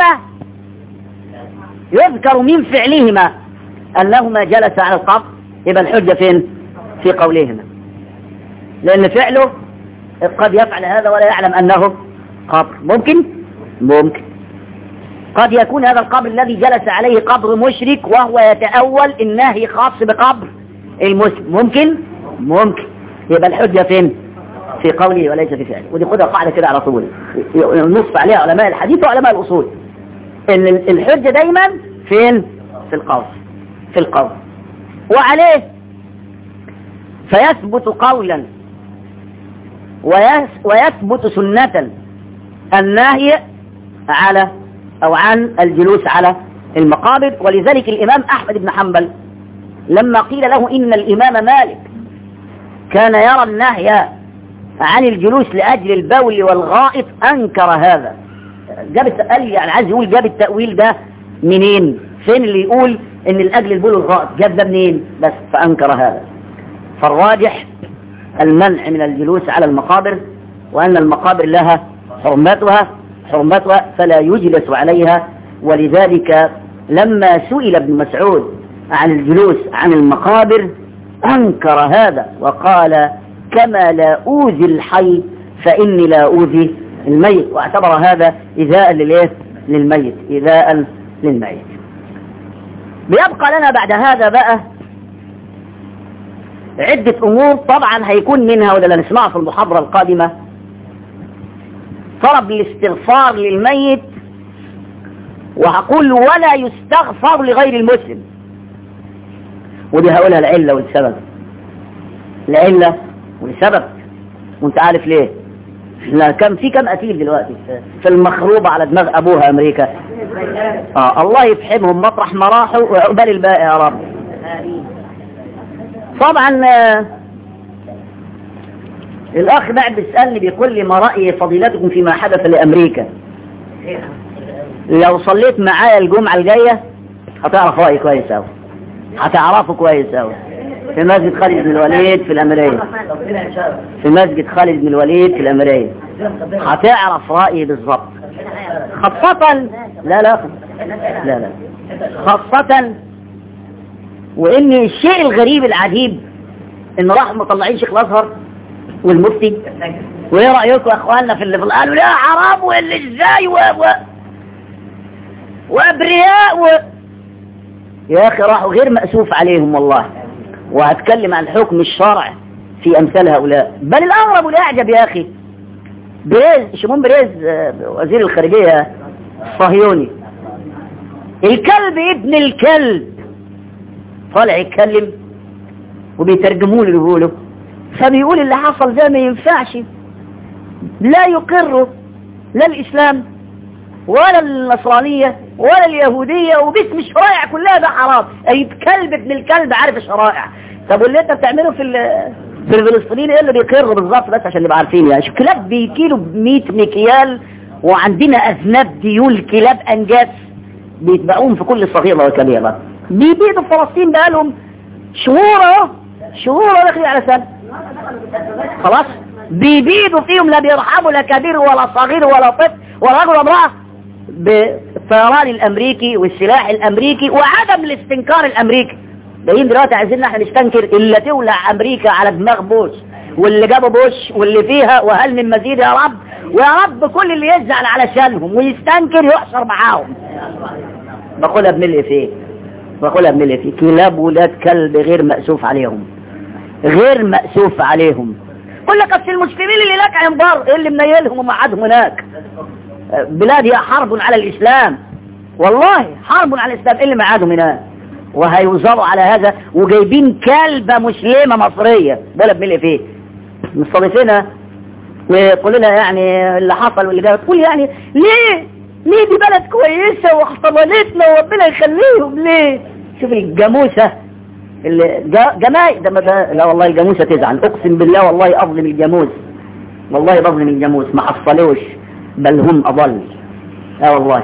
A: يذكر من فعلهما أنهما جلس على القبر، يبقى الحجة فين؟ في قولهما، لأن فعله قد يفعل هذا ولا يعلم أنه قبر. ممكن؟ ممكن. قد يكون هذا القبر الذي جلس عليه قبر مشرك وهو يتأول النهي خاص بقبر المسلم. ممكن؟ ممكن. يبقى الحجة فين؟ في قوله وليس في فعله. ودي خدها قاعدة كده على طول نصف عليها علماء الحديث وعلماء الأصول، إن الحجة دايما فين؟ في القول. في القول. وعليه فيثبت قولا ويثبت سنة النهي على أو عن الجلوس على المقابر. ولذلك الإمام أحمد بن حنبل لما قيل له إن الإمام مالك كان يرى النهي عن الجلوس لأجل البول والغائط أنكر هذا. جاب التأويل، يعني عايز يقول جاب التأويل ده منين؟ فين اللي يقول إن لأجل البول والغائط؟ جاب ده منين؟ بس فأنكر هذا. فالراجح المنع من الجلوس على المقابر، وأن المقابر لها حرمتها حرمتها فلا يجلس عليها. ولذلك لما سئل ابن مسعود عن الجلوس عن المقابر أنكر هذا وقال كما لا أوذي الحي فإني لا أوذي الميت، واعتبر هذا إيذاء للإيه؟ للميت، إيذاء للميت. بيبقى لنا بعد هذا بقى عدة أمور طبعا هيكون منها وده اللي نسمعه في المحاضرة القادمة طلب الاستغفار للميت، وهقول ولا يستغفر لغير المسلم. ودي هقولها العلة والسبب، العلة والسبب. وانت عارف ليه؟ احنا كم في كم قتيل دلوقتي في المخروبة على دماغ ابوها امريكا. اه الله يفحمهم مطرح ما راحوا وعقبال الباقي يا رب. طبعا آه الاخ بعد بيسألني بيقول لي ما رأي فضيلتكم فيما حدث لامريكا؟ لو صليت معايا الجمعة الجاية هتعرف رأيي كويس اوي، هتعرفه كويس اوي. في مسجد خالد بن الوليد في الأميرية، في مسجد خالد بن الوليد في الأميرية هتعرف رأيي بالضبط. خاصة لا لا لا لا خاصة وإن الشيء الغريب العجيب إن راحوا مطلعين شيخ الأزهر والمفتي وايه رأيكم يا اخواننا في اللي في قالوا لا حرام واللي ازاي و... و... وابرياء و... يا اخي راحوا غير مأسوف عليهم والله. وهتكلم عن حكم الشرع في امثال هؤلاء. بل الاغرب والاعجب يا اخي بريز شمون بريز وزير الخارجية الصهيوني، الكلب ابن الكلب طالع يتكلم وبيترجموا له بيقولوا، فبيقول اللي حصل ده ما ينفعش، لا يقر لا الإسلام ولا النصرانية ولا اليهودية، وباسم الشرائع كلها ده حرام. أي كلب ابن الكلب عارف الشرائع. طب واللي انت بتعمله في في الفلسطينيين ايه اللي بيقر بالظبط؟ بس عشان نبقى عارفين يعني كلاب بيكيلوا بمية مكيال، وعندنا أذناب ديول كلاب أنجاس بيتبعوهم في كل صغيرة وكبيرة، بيبيدوا فلسطين بقالهم شهور اهو، شهور داخلين على سنة خلاص، بيبيدوا فيهم، لا بيرحموا لا كبير ولا صغير ولا طفل ولا رجل ولا امرأة، بالطيران الأمريكي والسلاح الأمريكي وعدم الاستنكار الأمريكي. جايين دلوقتي عايزين احنا نستنكر إلا تولع أمريكا على دماغ بوش واللي جابوا بوش واللي فيها، وهل من مزيد يا رب، ويا رب كل اللي يزعل علشانهم ويستنكر يحشر معاهم. بقولها بملء فيه بقولها بملء فيه كلاب ولاد كلب غير مأسوف عليهم، غير مأسوف عليهم. قل لك اصل المسلمين اللي لك عنبر ايه اللي منيلهم ومعادهم هناك؟ بلاد هي حرب على الإسلام، والله حرب على الإسلام، ايه اللي معادهم هناك؟ وهيوزروا على هذا وجايبين كلبة مسلمة مصرية بلا بملء فيه مستضيفينها ويقول لها يعني اللي حصل واللي جاي، تقول يعني ليه ليه دي بلد كويسة واحتضنتنا وربنا يخليهم ليه؟ شوف الجاموسة الجماي ده, ده لا والله الجاموسة تزعل، اقسم بالله والله اظلم الجاموس، والله بظلم الجاموس، ما حصلوش بل هم اضل. اه والله.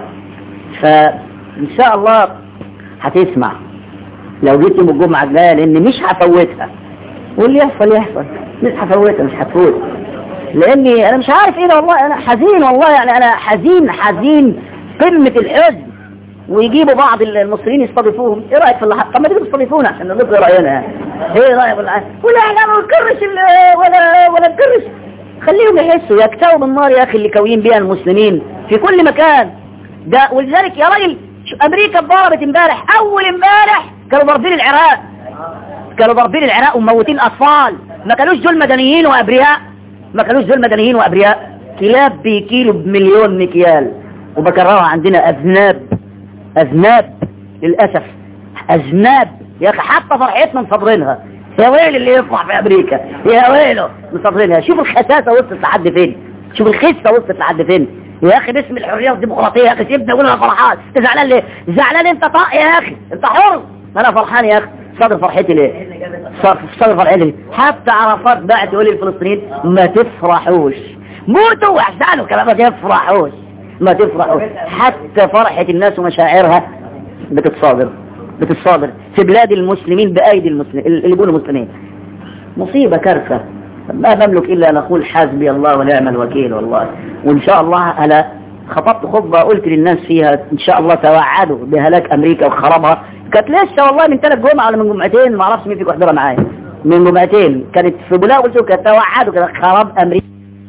A: فان شاء الله هتسمع لو جيت يوم الجمعة الجاية، لان مش هفوتها، واللي يحصل يحصل، مش هفوتها مش هتفوت، لاني انا مش عارف ايه ده والله، انا حزين والله، يعني انا حزين حزين قمة الحزن. ويجيبوا بعض المصريين يستضيفوهم، ايه رأيك في اللي حق؟ طب ما تيجوا تستضيفونا عشان نضيف رأينا يعني. ايه رأيك في اللي ولا احنا ما نكرش ولا ولا نكرش، خليهم يحسوا يكتووا بالنار يا اخي اللي كاويين بيها المسلمين في كل مكان ده. ولذلك يا راجل امريكا ضربت امبارح، اول امبارح كانوا ضاربين العراق، كانوا ضاربين العراق وموتين اطفال، ما كانوش دول مدنيين وابرياء، ما كانوش دول مدنيين وابرياء، كلاب بيكيلوا بمليون مكيال. وبكررها عندنا اذناب، اذناب للاسف، اذناب يا اخي، حتى فرحتنا مصدرينها. يا ويل اللي يفرح في امريكا، يا ويله مصدرينها. شوف الخساسه وصلت لحد فين، شوف الخسه وصلت لحد فين يا اخي، باسم الحريه والديمقراطيه يا اخي سيبنا نقول انا فرحان. انت زعلان ليه؟ زعلان انت طاق يا اخي، انت حر. انا فرحان يا اخي، صدر فرحتي ليه؟ صدر فرحتي ليه؟ حتى عرفات بعت يقول للفلسطينيين ما تفرحوش، موتوا واحزنوا كمان، ما تفرحوش ما تفرحوش. حتى فرحة الناس ومشاعرها بتتصادر بتتصادر في بلاد المسلمين بأيدي المسلمين اللي يقولوا مسلمين. مصيبة كارثة، ما بملك إلا أن أقول حسبي الله ونعم الوكيل والله. وإن شاء الله أنا خطبت خطبة قلت للناس فيها إن شاء الله توعدوا بهلاك أمريكا وخرابها. كانت لسه والله من ثلاث جمعة ولا من جمعتين، ما أعرفش مين فيكم حضرها معايا، من جمعتين كانت في بلاغ قلت كانت توعدوا كده خراب أمريكا.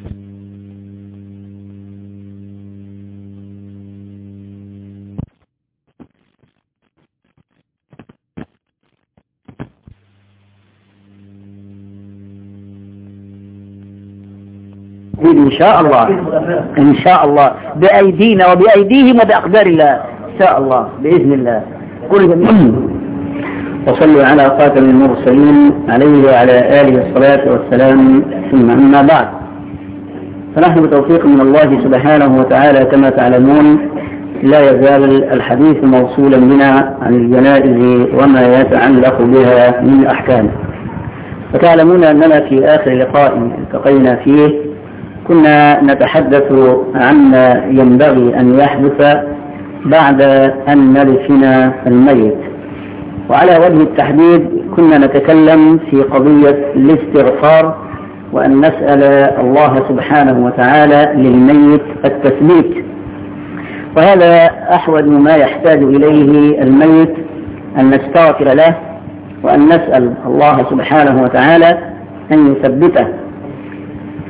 A: إن شاء الله إن شاء الله بأيدينا وبأيديهم وبأقدار الله إن شاء الله بإذن الله. كل جميع وصلوا على خاتم المرسلين عليه وعلى آله الصلاة والسلام. ثم أما بعد، فنحن بتوفيق من الله سبحانه وتعالى كما تعلمون لا يزال الحديث موصولا بنا عن الجنائز وما يتعلق بها من أحكام. فتعلمون أننا في آخر لقاء التقينا فيه كنا نتحدث عما ينبغي أن يحدث بعد أن ندفن الميت، وعلى وجه التحديد كنا نتكلم في قضية الاستغفار، وأن نسأل الله سبحانه وتعالى للميت التثبيت، وهذا أحوج ما يحتاج إليه الميت، أن نستغفر له وأن نسأل الله سبحانه وتعالى أن يثبته.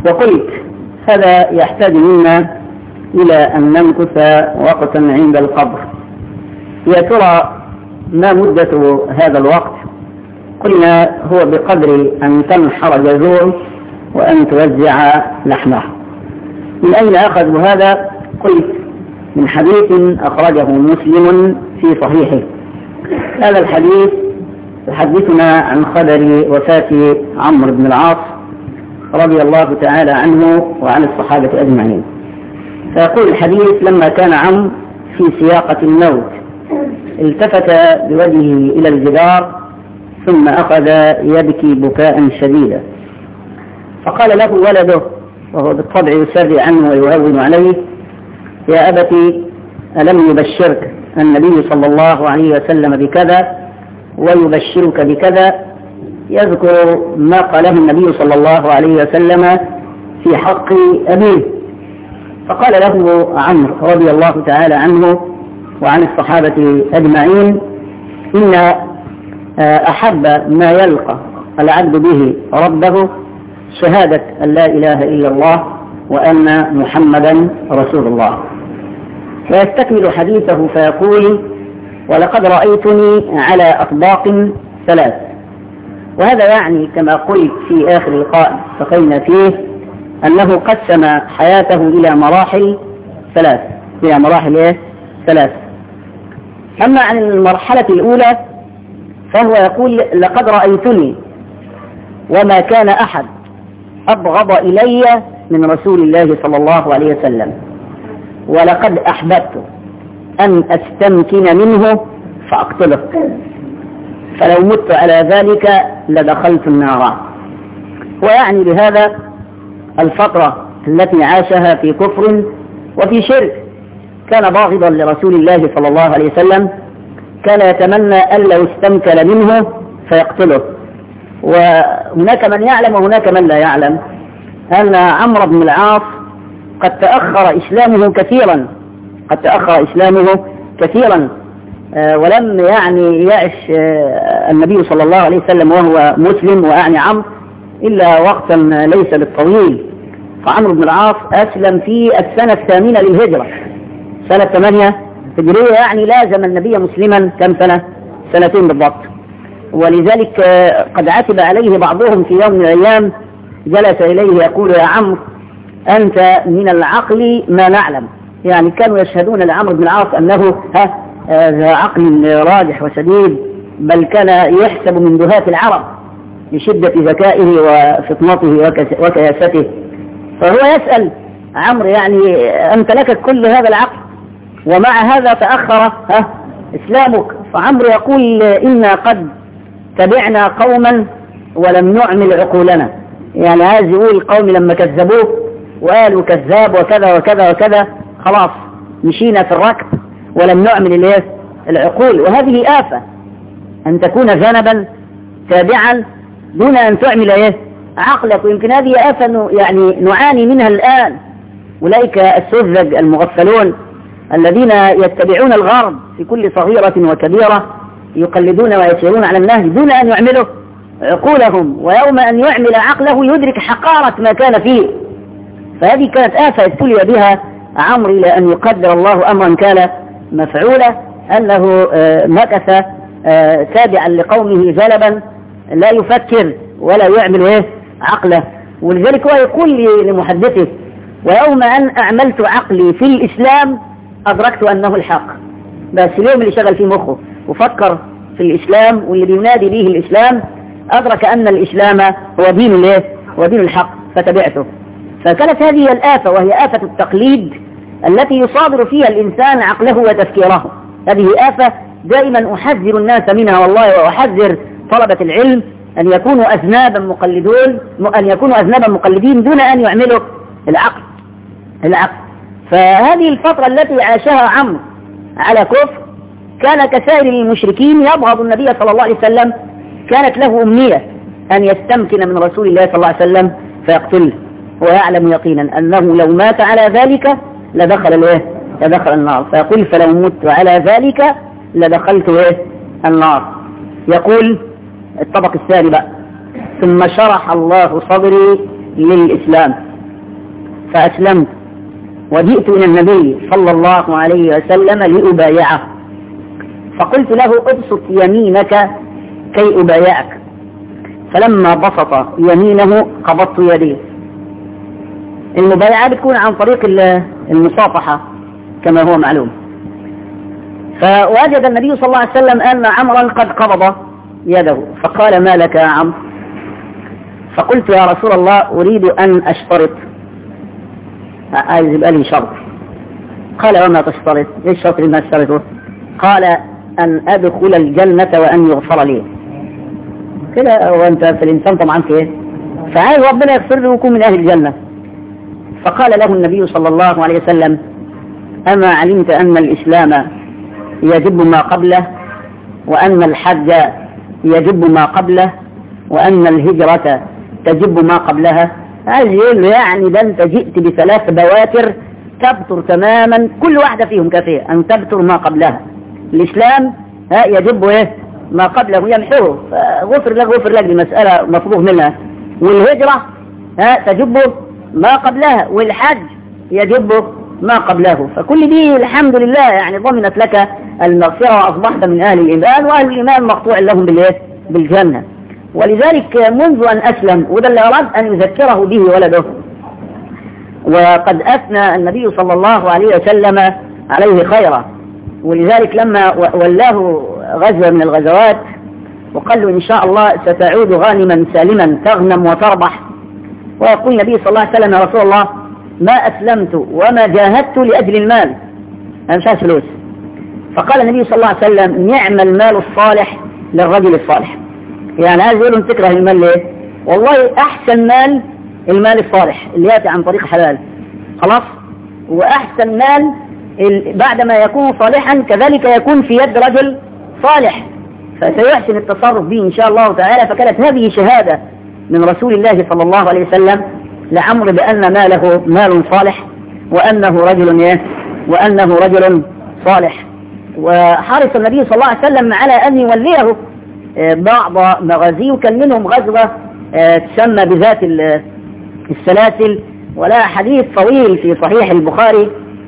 A: وقلت هذا يحتاج منا إلى أن نمكث وقتا عند القبر. يا ترى ما مدة هذا الوقت؟ قلنا هو بقدر أن تنحر جذور وأن توزع لحمه. من أين أخذوا هذا؟ قلت من حديث أخرجه مسلم في صحيحه. هذا الحديث يحدثنا عن خبر وفاة عمرو بن العاص رضي الله تعالى عنه وعن الصحابة أجمعين. فيقول الحديث: لما كان عمرو في سياقة الموت التفت بوجهه إلى الجدار ثم أخذ يبكي بكاء شديدا، فقال له ولده وهو بالطبع يسري عنه ويهون عليه: يا أبتي ألم يبشرك النبي صلى الله عليه وسلم بكذا ويبشرك بكذا؟ يذكر ما قاله النبي صلى الله عليه وسلم في حق أبيه. فقال له عمرو رضي الله تعالى عنه وعن الصحابة أجمعين: إن أحب ما يلقى العبد به ربه شهادة أن لا إله إلا الله وأن محمدا رسول الله. ويستكمل حديثه فيقول: ولقد رأيتني على أطباق ثلاث. وهذا يعني كما قلت في آخر لقاء التقينا فيه أنه قسم حياته إلى مراحل ثلاث إلى مراحل إيه؟ ثلاث. أما عن المرحلة الأولى فهو يقول: لقد رأيتني وما كان أحد أبغض إلي من رسول الله صلى الله عليه وسلم، ولقد أحببت أن أستمكن منه فأقتله، فلو مت على ذلك لدخلت النار. ويعني بهذا الفترة التي عاشها في كفر وفي شرك. كان باغضا لرسول الله صلى الله عليه وسلم، كان يتمنى أن لو استمكن منه فيقتله. وهناك من يعلم وهناك من لا يعلم أن عمرو بن العاص قد تأخر إسلامه كثيرا قد تأخر إسلامه كثيرا ولم يعني يعش النبي صلى الله عليه وسلم وهو مسلم، وأعني عمرو، إلا وقتا ليس بالطويل. فعمرو بن العاص أسلم في السنة الثامنة للهجرة، سنة ثمانية هجرية، يعني لازم النبي مسلما كم سنة؟ سنتين بالضبط. ولذلك قد عتب عليه بعضهم في يوم من الأيام، جلس إليه يقول: يا عمرو أنت من العقل ما نعلم. يعني كانوا يشهدون لعمرو بن العاص أنه ها ذا عقل راجح وشديد، بل كان يحسب من دهاة العرب لشدة ذكائه وفطنته وكياسته. فهو يسأل عمرو: يعني أنت لك كل هذا العقل ومع هذا تأخر ها إسلامك؟ فعمرو يقول: إنا قد تبعنا قوما ولم نعمل عقولنا. يعني عايز يقول القوم لما كذبوه وقالوا كذاب وكذا وكذا وكذا، خلاص مشينا في الركب ولم نعمل العقول. وهذه آفة أن تكون ذنبا تابعا دون أن تعمل إيه عقلك. ويمكن هذه آفة يعني نعاني منها الآن. أولئك السذج المغفلون الذين يتبعون الغرب في كل صغيرة وكبيرة، يقلدون ويسيرون على النهج دون أن يعملوا عقولهم، ويوم أن يعمل عقله يدرك حقارة ما كان فيه. فهذه كانت آفة ابتلي بها عمرو إلى أن يقدر الله أمرا كان مفعولا، أنه مكث تابعا لقومه جلبا لا يفكر ولا يعمل إيه عقله. ولذلك هو يقول لمحدثه: ويوم أن أعملت عقلي في الإسلام أدركت أنه الحق. بس اليوم اللي شغل فيه مخه وفكر في الإسلام واللي بينادي به الإسلام أدرك أن الإسلام هو دين الايه هو دين الحق فتبعته. فكانت هذه الآفة، وهي آفة التقليد التي يصادر فيها الإنسان عقله وتفكيره. هذه آفة دائما أحذر الناس منها والله، وأحذر طلبة العلم أن يكونوا أذنابا مقلدون أن يكونوا أذنابا مقلدين دون أن يعملوا العقل العقل فهذه الفترة التي عاشها عمرو على كفر كان كسائر المشركين يبغض النبي صلى الله عليه وسلم. كانت له أمنية أن يستمكن من رسول الله صلى الله عليه وسلم فيقتله، ويعلم يقينا أنه لو مات على ذلك لدخل الايه لدخل النار. فيقول: فلو مت على ذلك لدخلت ايه النار. يقول الطبق الثاني بقى: ثم شرح الله صدري للإسلام. فأسلمت وجئت إلى النبي صلى الله عليه وسلم لأبايعه، فقلت له ابسط يمينك كي أبايعك، فلما بسط يمينه قبضت يديه. المبايعة بتكون عن طريق المصافحة كما هو معلوم. فوجد النبي صلى الله عليه وسلم أن عمرا قد قبض يده، فقال ما لك يا عمرو؟ فقلت يا رسول الله أريد أن أشترط، عايز يبقى لي شرط. قال وما تشترط؟ ايش الشرط اللي ما اشترطه؟ قال أن أدخل الجنة وأن يغفر لي. كده وأنت في الإنسان طبعا في إيه؟ فعايز ربنا يغفر له ويكون من أهل الجنة. فقال له النبي صلى الله عليه وسلم أما علمت أن الإسلام يجب ما قبله، وأن الحج يجب ما قبله، وأن الهجرة تجب ما قبلها؟ عايز يقول له يعني ده أنت جئت بثلاث بواتر تبتر تماما، كل واحدة فيهم كافية أن تبتر ما قبلها. الإسلام ها يجب إيه ما قبله يمحوه، غفر لك غفر لك المسألة مطلوب منها. والهجرة ها تجب ما قبلها، والحج يجب ما قبله. فكل دي الحمد لله يعني ضمنت لك المغفرة وأصبحت من أهل الإيمان، وأهل الإيمان مقطوع لهم بالإيه بالجنة. ولذلك منذ أن أسلم، وده اللي أراد أن يذكره به ولده، وقد أثنى النبي صلى الله عليه وسلم عليه خيرا. ولذلك لما ولاه غزوة من الغزوات وقال له إن شاء الله ستعود غانما سالما تغنم وتربح، ويقول النبي صلى الله عليه وسلم يا رسول الله ما أسلمت وما جاهدت لأجل المال، أنا مش عايز فلوس. فقال النبي صلى الله عليه وسلم نعم المال الصالح للرجل الصالح. يعني عايز يقول انت تكره المال ليه؟ والله أحسن مال المال الصالح اللي يأتي عن طريق حلال، خلاص. وأحسن مال بعدما يكون صالحا كذلك يكون في يد رجل صالح، فسيحسن التصرف به إن شاء الله تعالى. فكانت هذه شهادة من رسول الله صلى الله عليه وسلم لعمرو بأن ماله مال صالح، وأنه رجل ايه وأنه رجل صالح. وحرص النبي صلى الله عليه وسلم على أن يوليه بعض مغازيه، وكان منهم غزوة تسمى بذات السلاسل، ولا حديث طويل في صحيح البخاري،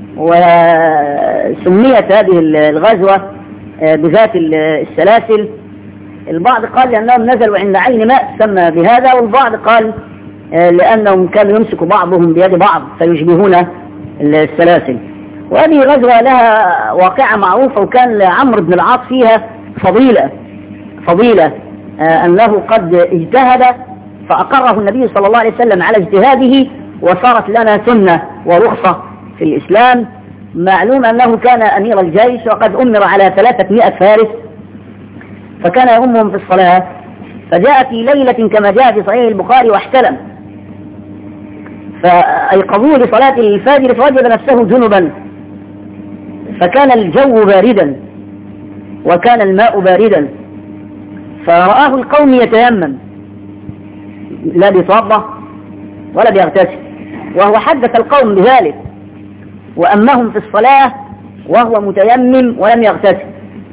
A: وسميت هذه الغزوة بذات السلاسل. البعض قال لأنهم نزلوا عند عين ماء سمى بهذا، والبعض قال لأنهم كانوا يمسكوا بعضهم بيد بعض فيشبهون السلاسل. وهذه غزوة لها واقعة معروفة، وكان عمرو بن العاص فيها فضيلة فضيلة أنه قد اجتهد فأقره النبي صلى الله عليه وسلم على اجتهاده، وصارت لنا سنة ورخصة في الإسلام. معلوم أنه كان أمير الجيش وقد أمر على ثلاثمائة فارس، فكان يؤمهم في الصلاة، فجاء في ليلة كما جاء في صحيح البخاري واحتلم، فأيقظوه لصلاة الفجر فوجد نفسه جنبا، فكان الجو باردا وكان الماء باردا، فرآه القوم يتيمم لا بيتوضا ولا بيغتسل، وهو حدث القوم بذلك وأمهم في الصلاة وهو متيمم ولم يغتسل.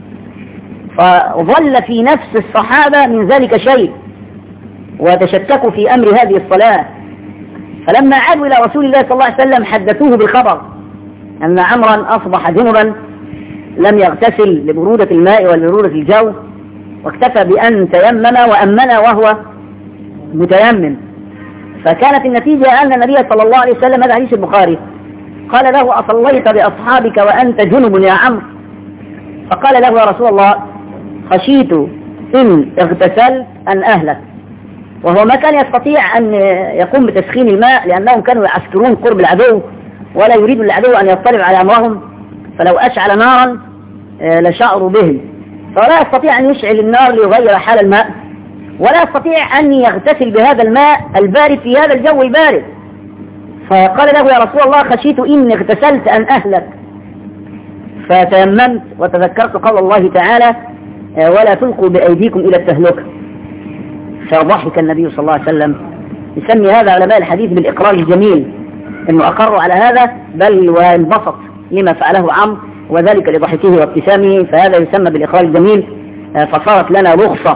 A: فظل في نفس الصحابة من ذلك شيء وتشككوا في أمر هذه الصلاة، فلما عادوا إلى رسول الله صلى الله عليه وسلم حدثوه بالخبر أن عمرا أصبح جنبا لم يغتسل لبرودة الماء ولبرودة الجو، واكتفى بأن تيمم وأمنا وهو متيمم. فكانت النتيجة أن النبي صلى الله عليه وسلم، هذا حديث البخاري، قال له أصليت بأصحابك وأنت جنب يا عمرو؟ فقال له يا رسول الله خشيت إن اغتسلت أن أهلك، وهو ما كان يستطيع أن يقوم بتسخين الماء لأنهم كانوا يعسكرون قرب العدو ولا يريد العدو أن يطلع على أمرهم، فلو أشعل نارا لشعروا به، فلا يستطيع أن يشعل النار ليغير حال الماء، ولا يستطيع أن يغتسل بهذا الماء البارد في هذا الجو البارد. فقال له يا رسول الله خشيت إن اغتسلت أن أهلك، فتيممت وتذكرت قول الله تعالى ولا تلقوا بأيديكم إلى التهلكة. فضحك النبي صلى الله عليه وسلم. يسمي هذا علماء الحديث بالإقرار الجميل، أنه أقروا على هذا بل وانبسط لما فعله عمرو، وذلك لضحكه وابتسامه، فهذا يسمى بالإقرار الجميل. فصارت لنا رخصة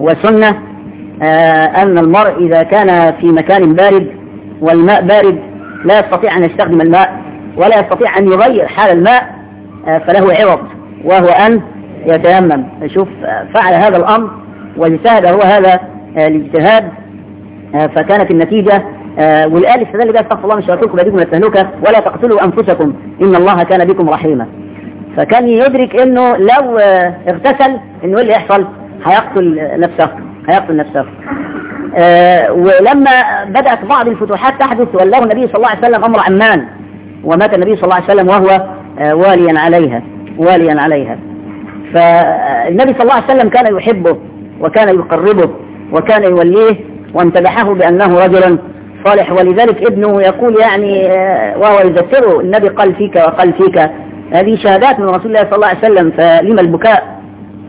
A: وسنة أن المرء إذا كان في مكان بارد والماء بارد لا يستطيع أن يستخدم الماء ولا يستطيع أن يغير حال الماء فله عوض وهو أن يتيمم. شوف فعل هذا الأمر واجتهد هو هذا الاجتهاد فكانت النتيجة. والآل استدل بها استغفر الله من شر بكم من التهلكة ولا تقتلوا أنفسكم إن الله كان بكم رحيما. فكان يدرك إنه لو اغتسل إنه اللي يحصل هيقتل نفسه هيقتل نفسه. ولما بدأت بعض الفتوحات تحدث ولاه النبي صلى الله عليه وسلم أمر عمان ومات النبي صلى الله عليه وسلم وهو واليا عليها واليا عليها. فالنبي صلى الله عليه وسلم كان يحبه وكان يقربه وكان يوليه وامتدحه بأنه رجل صالح. ولذلك ابنه يقول يعني وهو يذكره النبي قال فيك وقال فيك. هذه شهادات من رسول الله صلى الله عليه وسلم فلما البكاء.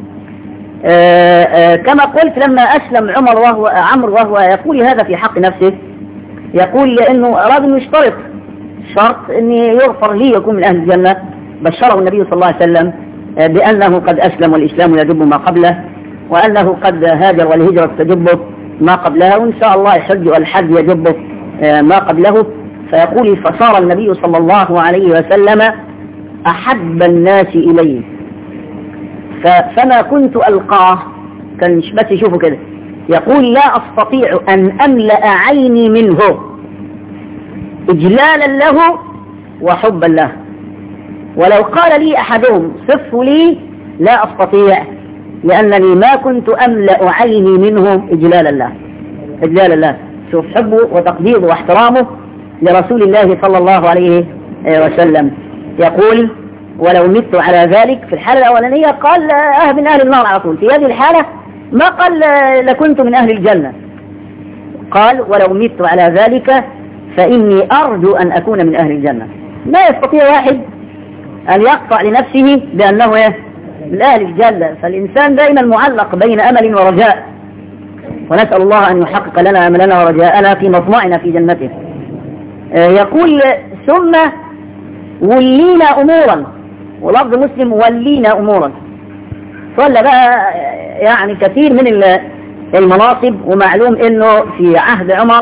A: كما قلت لما أسلم عمر وهو عمرو وهو يقول هذا في حق نفسه يقول لأنه أراد أن يشترط شرط أن يغفر لي يكون من أهل الجنة. بشره النبي صلى الله عليه وسلم بأنه قد أسلم والإسلام يجب ما قبله وأنه قد هاجر والهجرة تجبه ما قبلها وإن شاء الله يحج والحج يجبه ما قبله. فيقول فصار النبي صلى الله عليه وسلم أحب الناس إليه فما كنت ألقاه. كان بس يشوفوا كده يقول لا أستطيع أن أملأ عيني منه إجلالا له وحبا له ولو قال لي أحدهم صفه لي لا أستطيع لأنني ما كنت أملأ عيني منه إجلالا له إجلالا له. شوف حبه وتقديره واحترامه لرسول الله صلى الله عليه وسلم. يقول ولو مت على ذلك. في الحالة الأولانية قال أه من أهل النار على طول. في هذه الحالة ما قال لكنت من أهل الجنة قال ولو مت على ذلك فإني أرجو أن أكون من أهل الجنة. لا يستطيع واحد أن يقطع لنفسه بأنه من أهل الجنة. فالإنسان دائما معلق بين أمل ورجاء ونسأل الله أن يحقق لنا أملنا ورجاءنا في مطمعنا في جنته. يقول ثم ولينا أمورا ولفظ مسلم ولينا أمورا. صلى بقى يعني كثير من المناصب ومعلوم أنه في عهد عمر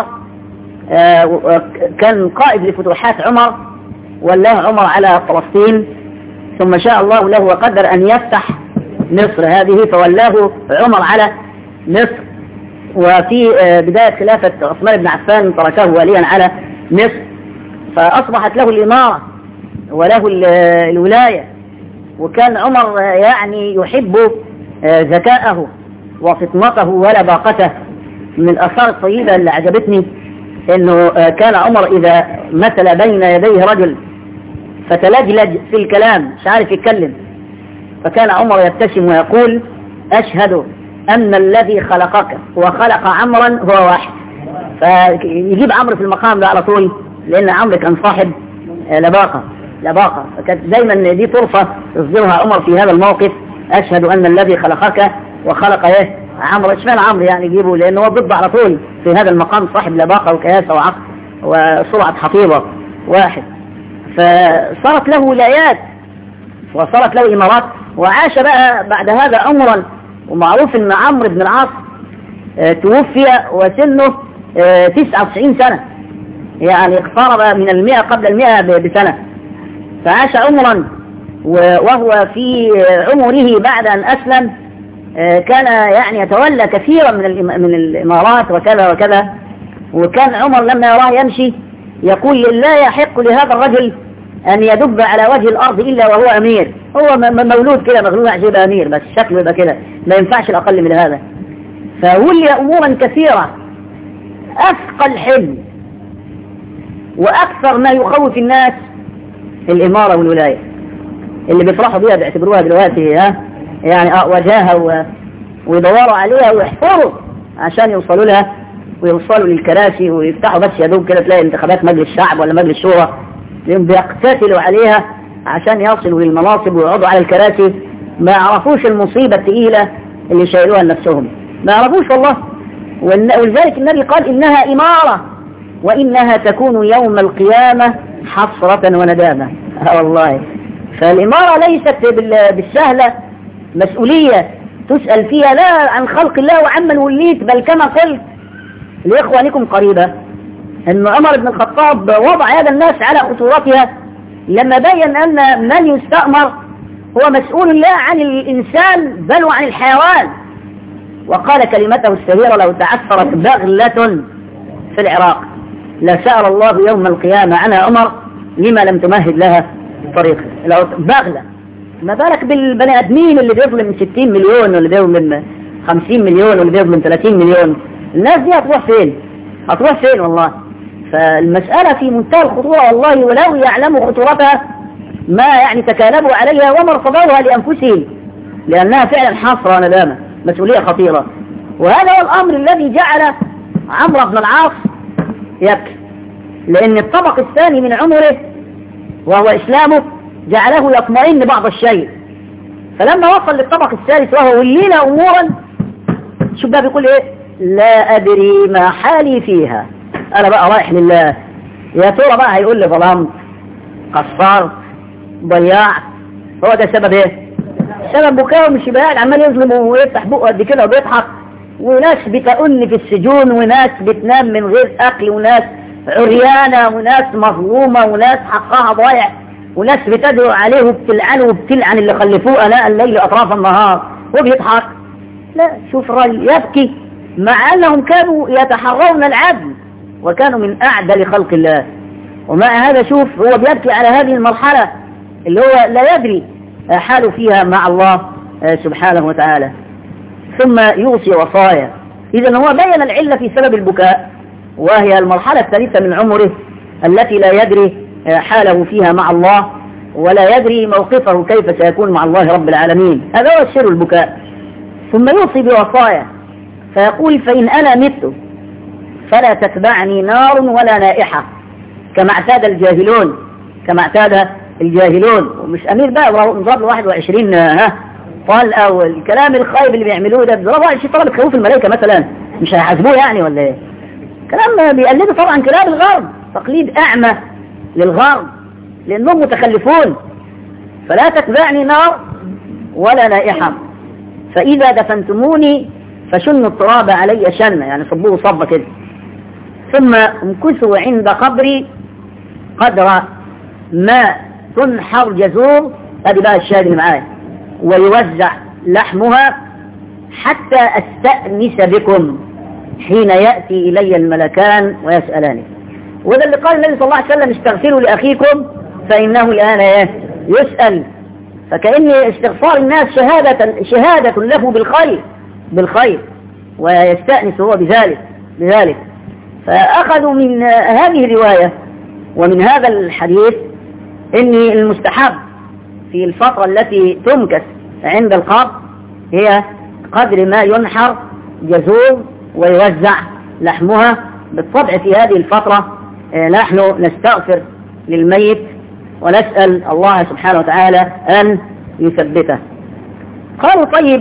A: كان قائد لفتوحات عمر ولاه عمر على فلسطين ثم شاء الله له وقدر أن يفتح مصر هذه فولاه عمر على مصر. وفي بداية خلافة عثمان بن عفان تركه واليا على مصر فأصبحت له الإمارة وله الولاية. وكان عمر يعني يحب ذكاءه وفطنته ولباقته. من الآثار الطيبة اللي عجبتني انه كان عمر اذا مثل بين يديه رجل فتلجلج في الكلام مش عارف يتكلم فكان عمر يبتسم ويقول أشهد أن الذي خلقك وخلق عمرا هو واحد. فيجيب عمرو في المقام ده على طول لأن عمرو كان صاحب لباقة لباقة فكانت دايما دي طرفة يصدرها عمر في هذا الموقف. أشهد أن الذي خلقك وخلق ايه عمرو. اشمعنى عمرو يعني يجيبه لأنه هو ضد على طول في هذا المقام صاحب لباقة وكياسة وعقل وسرعة حفيظة واحد. فصارت له ولايات وصارت له إمارات وعاش بقى بعد هذا عمرا. ومعروف ان عمرو بن العاص توفي وسنه تسعة وتسعين سنة يعني اقترب من المئة قبل المئة بسنة. فعاش عمرا وهو في عمره بعد أن أسلم كان يعني يتولى كثيرا من من الإمارات وكذا وكذا. وكان عمر لما يراه يمشي يقول لا يحق لهذا الرجل أن يدب على وجه الأرض إلا وهو أمير. هو مولود كده مغلوب عشان يبقى أمير بس شكله يبقى كده ما ينفعش الأقل من هذا. فولي أمورا كثيرة أثقل حلم وأكثر ما يخوف الناس الإمارة والولاية اللي بيفرحوا بيها بيعتبروها دلوقتي ها يعني وجاهة ويدوروا عليها ويحفروا عشان يوصلوا لها ويوصلوا للكراسي ويفتحوا بس يدوب كده تلاقي انتخابات مجلس الشعب ولا مجلس الشورى بيقتتلوا عليها عشان يصلوا للمناصب ويقعدوا على الكراسي. ما يعرفوش المصيبة الثقيلة اللي شايلوها لنفسهم ما يعرفوش والله. ولذلك النبي قال إنها إمارة وإنها تكون يوم القيامة حسرة وندامة. والله فالإمارة ليست بالسهلة مسؤولية تسأل فيها لا عن خلق الله وعمن وليت بل كما قلت لإخوانكم قريبة أن عمر بن الخطاب وضع يد الناس على خطورتها لما بين أن من يستأمر هو مسؤول لا عن الإنسان بل وعن الحيوان، وقال كلمته الشهيرة: لو تعثرت بغلة في العراق لسأل الله يوم القيامة عنها عمر لما لم تمهد لها طريقا. لو بغلة، ما بالك بالبني آدمين اللي بيظلم ستين مليون واللي بيظلم خمسين مليون واللي بيظلم ثلاثين مليون؟ الناس دي هتروح فين؟ هتروح فين والله؟ فالمسألة في منتهى الخطورة والله، ولو يعلموا خطورتها ما يعني تكالبوا عليها وما ارتضوها لأنفسهم، لأنها فعلا حصرة ندامة، مسؤولية خطيرة. وهذا هو الأمر الذي جعل عمرو بن العاص يبكي، لأن الطبق الثاني من عمره وهو إسلامه جعله يطمئن بعض الشيء. فلما وصل للطبق الثالث وهو ولينا أمورا، شو بقى بيقول إيه؟ لا أدري ما حالي فيها، أنا بقى رايح لله. يا ترى بقى هيقول لي ظلمت، قصرت، ضيعت؟ هو ده سبب إيه؟ سبب بكاء مش بقى عمال يظلم ويفتح بقه قد كده وبيضحك، وناس بتأن في السجون، وناس بتنام من غير أكل، وناس عريانة، وناس مظلومة، وناس حقها ضايع، وناس بتدعو عليه وبتلعنه وبتلعن اللي خلفوه أناء الليل أطراف النهار وبيضحك. لا، شوف الراجل يبكي مع أنهم كانوا يتحرون العدل وكانوا من أعدل خلق الله، ومع هذا شوف هو بيبكي على هذه المرحلة اللي هو لا يدري حاله فيها مع الله سبحانه وتعالى. ثم يوصي وصايا. إذن هو بين العلة في سبب البكاء، وهي المرحلة الثالثة من عمره التي لا يدري حاله فيها مع الله ولا يدري موقفه كيف سيكون مع الله رب العالمين. هذا هو سر البكاء. ثم يوصي بوصايا فيقول: فإن أنا مت فلا تتبعني نار ولا نائحة، كما اعتاد الجاهلون، كما اعتاد الجاهلون. ومش أمير بقى نضرب له واحد وعشرين ها قال أو الكلام الخايب اللي بيعملوه ده، ضربوا على شيء طلب تخوف الملائكة مثلا، مش هيحاسبوه يعني ولا ايه؟ كلام بيقلدوا طبعا كلام الغرب، تقليد أعمى للغرب لأنهم متخلفون. فلا تتبعني نار ولا نائحة، فإذا دفنتموني فشنوا التراب علي شنة، يعني صبوه صبة كده، ثم امكثوا عند قبري قدر ما تنحر جزور، هذه بقى الشاهد اللي معايا، ويوزع لحمها حتى أستأنس بكم حين يأتي إلي الملكان ويسألاني. وده اللي قال النبي صلى الله عليه وسلم: استغفروا لأخيكم فإنه الآن يسأل. فكأن استغفار الناس شهادة, شهادة له بالخير بالخير ويستأنس هو بذلك بذلك فأخذوا من هذه الرواية ومن هذا الحديث إن المستحب في الفترة التي تمكث عند القبر هي قدر ما ينحر جزور ويوزع لحمها. بالطبع في هذه الفترة نحن نستغفر للميت ونسأل الله سبحانه وتعالى أن يثبته. قالوا: طيب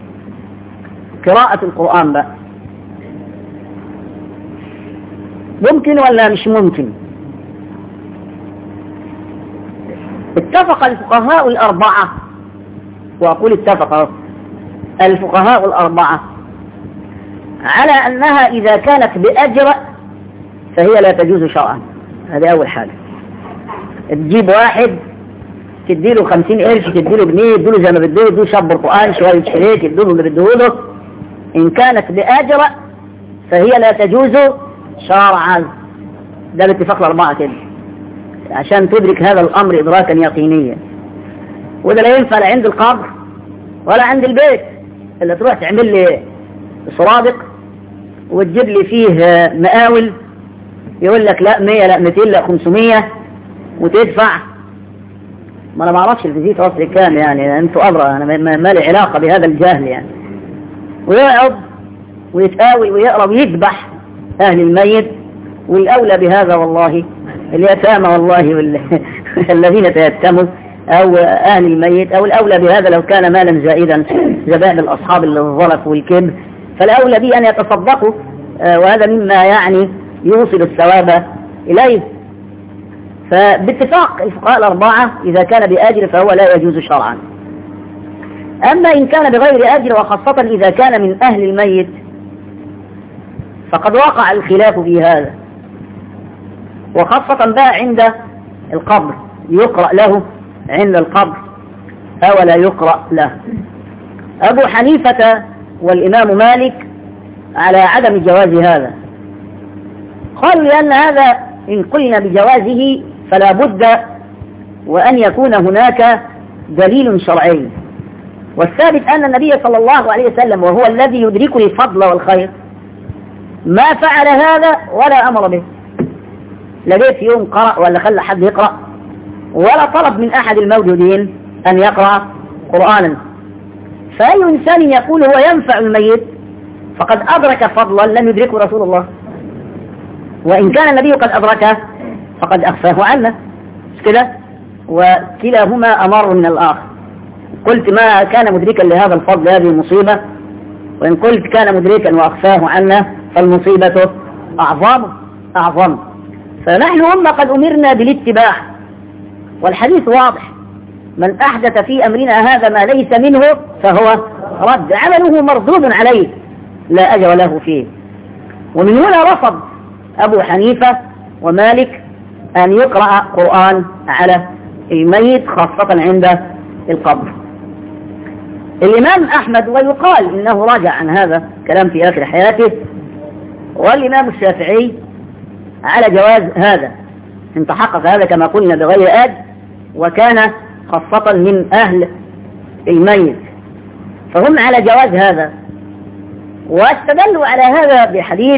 A: قراءة القرآن بقى ممكن ولا مش ممكن؟ اتفق الفقهاء الأربعة، وأقول اتفق الفقهاء الأربعة على أنها إذا كانت بأجر فهي لا تجوز شرعا. هذه أول حاجة. تجيب واحد تديله خمسين قرش، تديله جنيه، تديله زي ما بده، تديله شاب القرآن شوية شريك، تديله اللي بده. إن كانت بأجر فهي لا تجوز شرعا. ده باتفاق الأربعة كده، عشان تدرك هذا الأمر إدراكا يقينيا. وده لا ينفع لا عند القبر ولا عند البيت، اللي تروح تعمل لي سرادق وتجيب لي فيه مقاول يقول لك لا مية لا مئتين لا خمسمية وتدفع. ما انا ما اعرفش الفيزيت اصلي كام، يعني انتوا ادرى، انا ما لي علاقه بهذا الجهل يعني. ويقعد ويتقاوي ويقرا ويذبح اهل الميت. والاولى بهذا والله اليتامى والله الذين تيتموا او اهل الميت، او الاولى بهذا لو كان مالا زائدا زبائن الاصحاب الظلف والكبر، فالاولى به ان يتصدقوا، وهذا مما يعني يوصل الثواب اليه. فباتفاق الفقهاء الأربعة إذا كان بأجر فهو لا يجوز شرعا. أما إن كان بغير أجر، وخاصة إذا كان من أهل الميت، فقد وقع الخلاف في هذا. وخاصة بقى عند القبر، يقرأ له عند القبر أو لا يقرأ له. أبو حنيفة والإمام مالك على عدم جواز هذا، قالوا لأن هذا إن قلنا بجوازه فلا بد وأن يكون هناك دليل شرعي، والثابت أن النبي صلى الله عليه وسلم وهو الذي يدرك الفضل والخير ما فعل هذا ولا أمر به، لا جه في يوم قرأ ولا خلى حد يقرأ ولا طلب من أحد الموجودين أن يقرأ قرآنا. فأي إنسان يقول هو ينفع الميت فقد أدرك فضلا لم يدركه رسول الله، وإن كان النبي قد أدركه فقد أخفاه عنه، مش كده؟ وكلاهما أمر من الآخر. قلت ما كان مدركا لهذا الفضل هذه المصيبة، وإن قلت كان مدركا وأخفاه عنه فالمصيبة أعظم أعظم. فنحن هم قد أمرنا بالاتباع، والحديث واضح: من أحدث في أمرنا هذا ما ليس منه فهو رد، عمله مردود عليه لا أجر له فيه. ومن هنا رفض أبو حنيفة ومالك أن يقرأ قرآن على الميت خاصة عند القبر. الإمام أحمد ويقال إنه راجع عن هذا كلام في آخر حياته، والإمام الشافعي على جواز هذا إن تحقق هذا كما قلنا بغير آد، وكان خاصة من أهل الميت، فهم على جواز هذا. واستدلوا على هذا بحديث: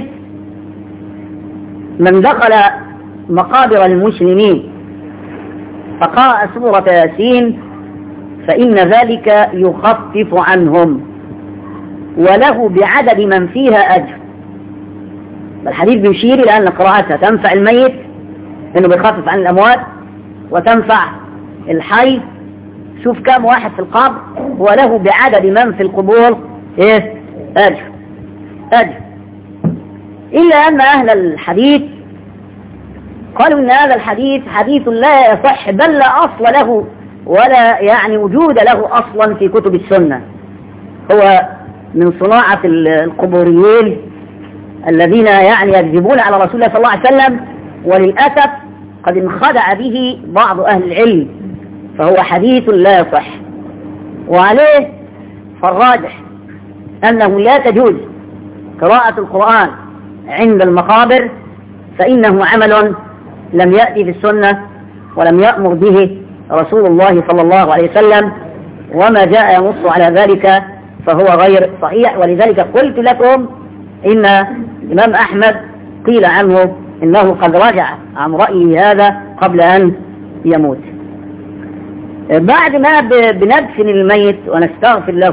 A: من دخل مقابر المسلمين فقرأ سورة ياسين فإن ذلك يخفف عنهم وله بعدد من فيها أجر. الحديث بيشير إلى أن قراءتها تنفع الميت إنه بيخفف عن الأموات، وتنفع الحي. شوف كم واحد في القبر وله بعدد من في القبور إيه؟ أجر أجر. إلا أن أهل الحديث قالوا إن هذا الحديث حديث لا يصح، بل لا أصل له ولا يعني وجود له أصلا في كتب السنة، هو من صناعة القبوريين الذين يعني يكذبون على رسول الله صلى الله عليه وسلم، وللأسف قد انخدع به بعض أهل العلم، فهو حديث لا يصح. وعليه فالراجح أنه لا تجوز قراءة القرآن عند المقابر، فإنه عمل لم يأتي في السنة ولم يأمر به رسول الله صلى الله عليه وسلم، وما جاء ينص على ذلك فهو غير صحيح. ولذلك قلت لكم إن الإمام أحمد قيل عنه إنه قد رجع عن رأيه هذا قبل أن يموت. بعد ما بندفن الميت ونستغفر له،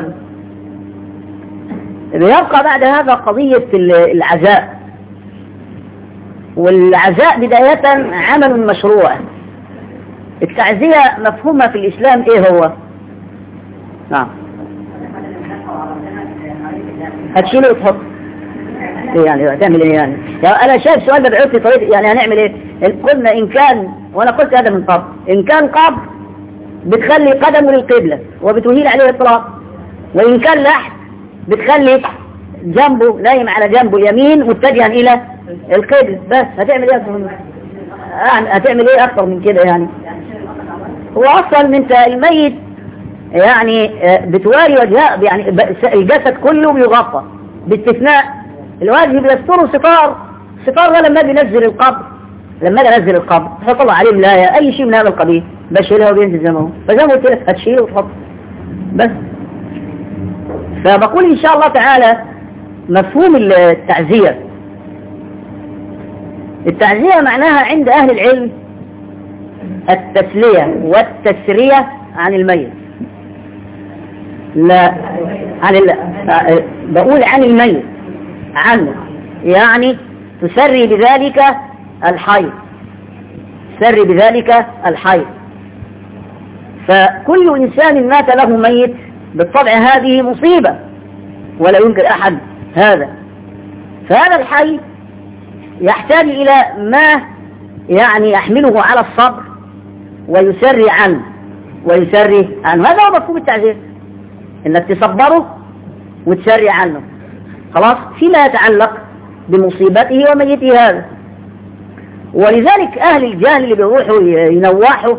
A: بيبقى بعد هذا قضية العزاء. والعزاء بداية عمل مشروع. التعزية مفهومة في الإسلام إيه هو؟ نعم، هتشيله وتحط إيه يعني؟ هتعمل إيه يعني؟ يعني أنا شايف سؤال ببعوث في طريق، يعني هنعمل إيه؟ قلنا إن كان، وأنا قلت هذا من قبل، إن كان قبر بتخلي قدمه للقبلة وبتهيل عليه الإطلاق، وإن كان لحد بتخلي جنبه نايم على جنبه يمين متجها إلى القبلة. بس هتعمل إيه أكثر من يعني هتعمل إيه أكثر من كده يعني؟ هو أصلا من الميت يعني بتواري وجهه، يعني الجسد كله بيغطى باستثناء الوجه بيستره ستار. ستار ده لما بينزل القبر، لما بينزل القبر تحط الله عليه ملاية أي شيء من هذا القبيل، بشيله وبينزل زي ما هو. فزي ما قلت لك هتشيله وتحط بس. فبقول إن شاء الله تعالى مفهوم التعزية. التعزية معناها عند أهل العلم التسلية والتسرية عن الميت. لا عن ال... بقول عن الميت، عنه، يعني تسري بذلك الحي، تسري بذلك الحي. فكل إنسان مات له ميت بالطبع هذه مصيبة ولا ينكر أحد هذا. فهذا الحي يحتاج إلى ما يعني يحمله على الصبر ويسري عنه ويسري عنه. هذا هو مفهوم التعزية، انك تصبره وتسري عنه خلاص فيما يتعلق بمصيبته وميته هذا. ولذلك أهل الجهل اللي بيروحوا ينوحوا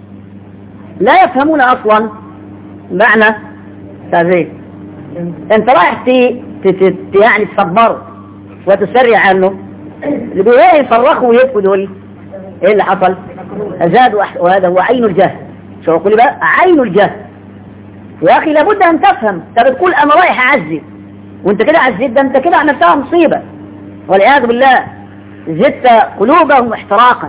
A: لا يفهمون أصلا معنى تعزية. أنت رايح تي تي يعني تصبره وتسرع عنه، اللي بيروحوا يصرخوا ويبكوا دول إيه اللي حصل؟ أزادوا، وهذا هو عين الجهل. شو أقول بقى؟ عين الجهل. يا أخي لابد أن تفهم. أنت بتقول أنا رايح أعزي وأنت كده عزيت، ده أنت كده عملتها مصيبة والعياذ بالله، زدت قلوبهم احتراقا.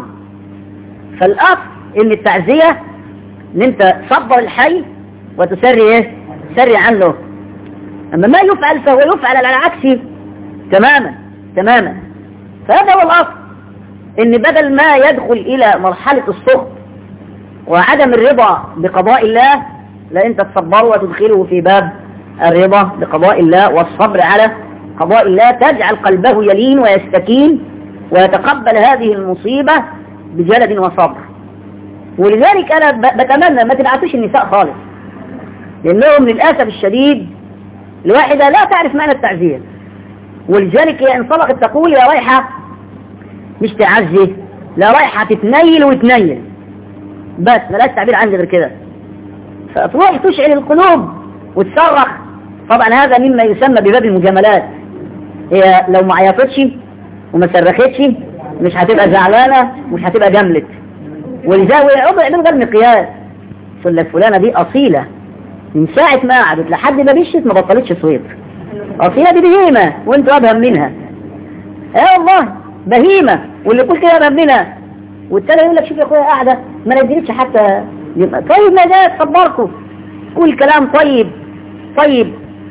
A: فالأصل إن التعزية إن أنت تصبر الحي وتسري إيه؟ تسري عنه. أما ما يفعل فهو يفعل على عكسه تماما تماما. فهذا هو الأصل، إن بدل ما يدخل إلى مرحلة السخط وعدم الرضا بقضاء الله، لا أنت تصبره وتدخله في باب الرضا بقضاء الله والصبر على قضاء الله، تجعل قلبه يلين ويستكين ويتقبل هذه المصيبة بجلد وصبر. ولذلك أنا بتمنى ما تبعتوش النساء خالص، لأنهم للأسف الشديد الواحدة لا تعرف معنى التعزية. ولذلك هي انطلقت تقول يا رايحة مش تعزي، لا رايحة تتنيل وتنيل بس، ملاش تعبير عندي غير كده. فتروح تشعل القلوب وتصرخ. طبعا هذا مما يسمى بباب المجاملات. هي لو ما عيطتش وما صرختش مش هتبقى زعلانة، مش هتبقى جملت. ولذلك يعملوا ده المقياس. فلانة دي أصيلة من ساعة ما قعدت لحد ما بشت ما بطلتش صويت. أصيلة دي بهيمة وانت أبهم منها. يا الله بهيمة، واللي يقول كده أبهم منها، والتاني يقول لك شوف يا أخويا قاعدة ما نزلتش حتى يبقى طيب ما ده صبركم، قول كلام طيب طيب.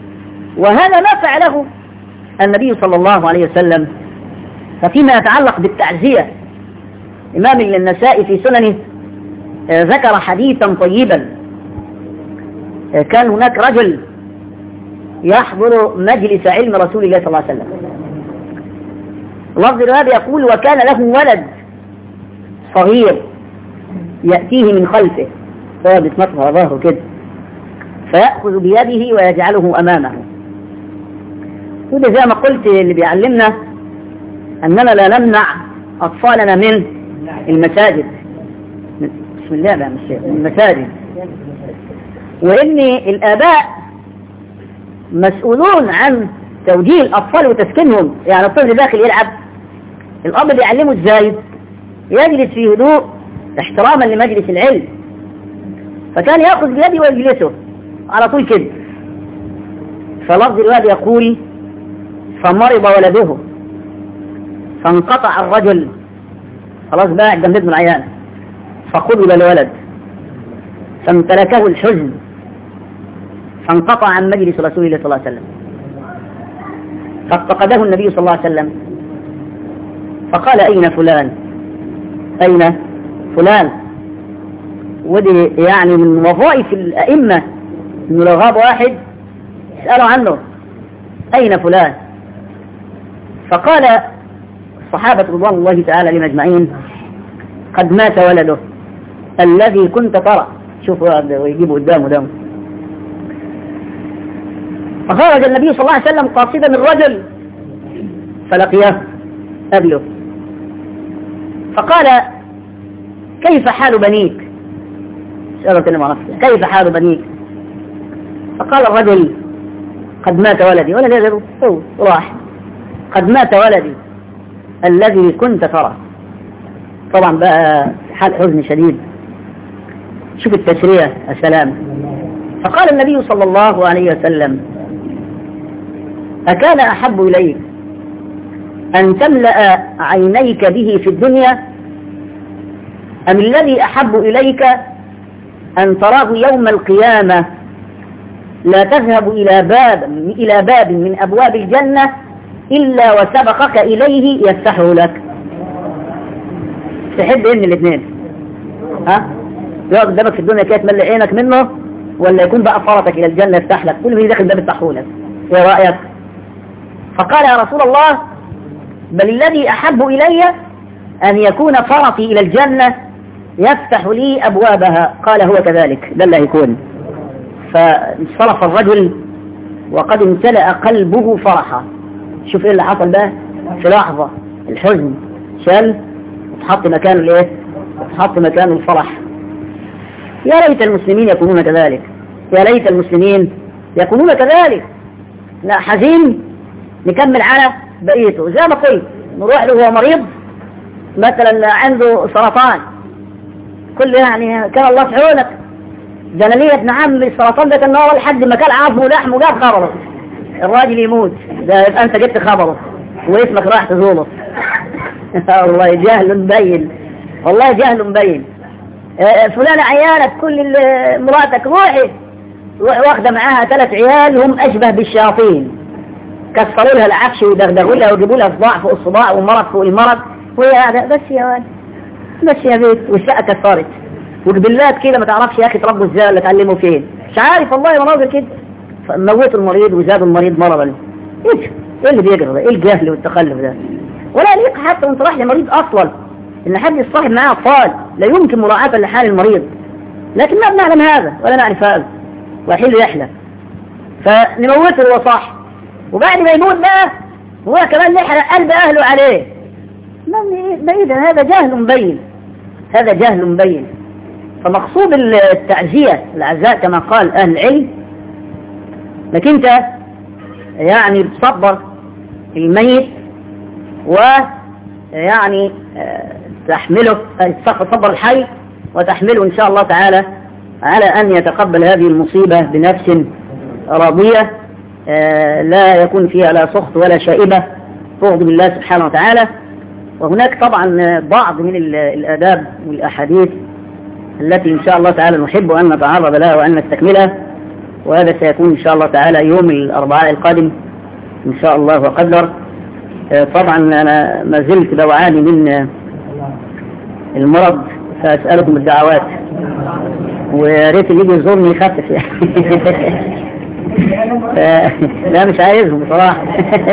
A: وهذا ما فعله النبي صلى الله عليه وسلم. ففيما يتعلق بالتعزية، إمام النسائي في سننه ذكر حديثا طيبا. كان هناك رجل يحضر مجلس علم رسول الله صلى الله عليه وسلم. لفظ هذا يقول وكان له ولد صغير يأتيه من خلفه، ثابت مطهر ظهره كده، فيأخذ بيده ويجعله أمامه. وده زي ما قلت اللي بيعلمنا أننا لا نمنع أطفالنا من المساجد، بسم الله بقى مش من المساجد، وإن الآباء مسؤولون عن توجيه الأطفال وتسكينهم. يعني الطفل داخل يلعب، الأب بيعلمه إزاي يجلس في هدوء احتراما لمجلس العلم، فكان يأخذ بيده ويجلسه على طول كده. فلفظ الواد يقول فمرض ولده فانقطع الرجل، خلاص بقى جنب ابن العيان، فقبل الولد فامتلكه الحزن فانقطع عن مجلس رسول الله صلى الله عليه وسلم. فافتقده النبي صلى الله عليه وسلم فقال أين فلان أين فلان. ودي يعني من وظائف الأئمة إنه لو غاب واحد يسألوا عنه أين فلان. فقال الصحابة رضوان الله تعالى عليهم أجمعين قد مات ولده الذي كنت ترى. شوفوا ويجيبوا قدامه دم. فخرج النبي صلى الله عليه وسلم قاصدا الرجل فلقيه قبله فقال كيف حال بنيك؟ سأله كلمة عن نفسه كيف حال بنيك؟ فقال الرجل قد مات ولدي. ولد يجب هو راح قد مات ولدي الذي كنت ترى. طبعا بقى حال حزن شديد. شوف التسرية السلام. فقال النبي صلى الله عليه وسلم أكان أحب إليك أن تملأ عينيك به في الدنيا أم الذي أحب إليك أن تراه يوم القيامة لا تذهب إلى باب إلى باب من أبواب الجنة إلا وسبقك إليه يفتحه لك؟ تحب إيه من الاثنين؟ ها؟ يقعد قدامك في الدنيا كده تملأ عينك منه، ولا يكون بقى فرطك إلى الجنة يفتح لك؟ كل ما يدخل باب يفتحه لك. إيه رأيك؟ فقال يا رسول الله بل الذي أحب إلي أن يكون فرطي إلى الجنة يفتح لي أبوابها. قال هو كذلك ده اللي هيكون. فانصرف الرجل وقد امتلأ قلبه فرحا. شوف ايه اللي حصل بقى في لحظة، الحزن شال وتحط مكانه الايه؟ وتحط مكانه الفرح. يا ليت المسلمين يكونون كذلك، يا ليت المسلمين يكونون كذلك. لا حزين نكمل على بقيته زي ما قلت، نروح له وهو مريض مثلا عنده سرطان، كل يعني كان الله في عونك، ده انا ليا ابن عم السرطان ده كان هو لحد ما كان عظمه ولحمه جاب خبره الراجل يموت، ده يبقى انت جبت خبره واسمك راح تزوره. والله جهل مبين، والله جهل مبين. فلان عيالك كل مراتك روحي واخده معاها ثلاث عيال هم اشبه بالشياطين، كسروا لها العفش ودغدغوا لها وجيبوا لها صداع فوق الصداع ومرض فوق المرض، وهي قاعده بس يا ولد بس يا بيت، والشقه كسرت وجبلات كده ما تعرفش يا اخي تربوا ازاي ولا تعلموا فين، مش عارف والله مناظر كده. موتوا المريض وزادوا المريض مرضا. ايه ايه اللي بيجرى ده؟ ايه الجهل والتخلف ده؟ ولا يليق حتى وانت رايح لمريض اصلا ان حد يصاحب معاه اطفال، لا يمكن مراعاة لحال المريض، لكن ما بنعلم هذا ولا نعرف هذا، وحيل يحلى فنموته هو صح، وبعد ما يموت بقى هو كمان نحرق قلب اهله عليه. ما اذا هذا جهل مبين، هذا جهل مبين. فمقصود التعزية العزاء كما قال اهل العلم لكن انت يعني تصبر الميت ويعني تحمله، تصبر الحي وتحمله إن شاء الله تعالى على أن يتقبل هذه المصيبة بنفس راضية لا يكون فيها لا سخط ولا شائبة تغضب الله سبحانه وتعالى. وهناك طبعا بعض من الآداب والأحاديث التي إن شاء الله تعالى نحب أن نتعرض لها وأن نستكملها، وهذا سيكون إن شاء الله تعالى يوم الأربعاء القادم إن شاء الله وقدر. طبعا أنا ما زلت بعاني من المرض فأسألكم الدعوات، ويا ريت اللي يجي يزورني يخفف يعني. لا مش عايزهم بصراحة.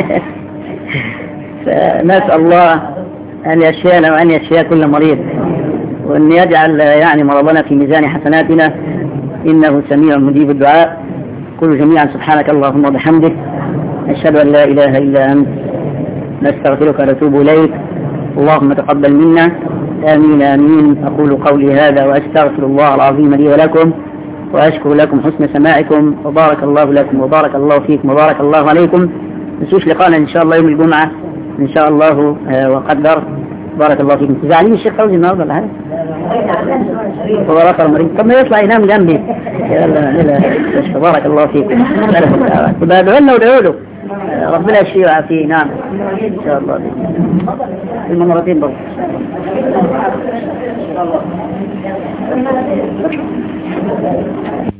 A: فنسأل الله أن يشفينا وأن يشفي كل مريض، وأن يجعل يعني مرضنا في ميزان حسناتنا، إنه سميع مجيب الدعاء. كل جميعا سبحانك اللهم وبحمدك، أشهد أن لا إله إلا أنت، نستغفرك ونتوب إليك. اللهم تقبل منا، آمين آمين. أقول قولي هذا وأستغفر الله العظيم لي ولكم، وأشكر لكم حسن سماعكم، وبارك الله لكم وبارك الله فيكم وبارك الله عليكم. نسوش لقانا إن شاء الله يوم الجمعة إن شاء الله وقدر. بارك الله فيكم. تزعلين الشيخ فوزي النهارده ولا حاجة؟ هو رفع المريض، طب ما يطلع ينام جنبي. يلا بارك الله فيكم. تبقى ادعوا لنا وادعوا له ربنا يشفيه ويعافيه. نعم إن شاء الله المرتين برضه.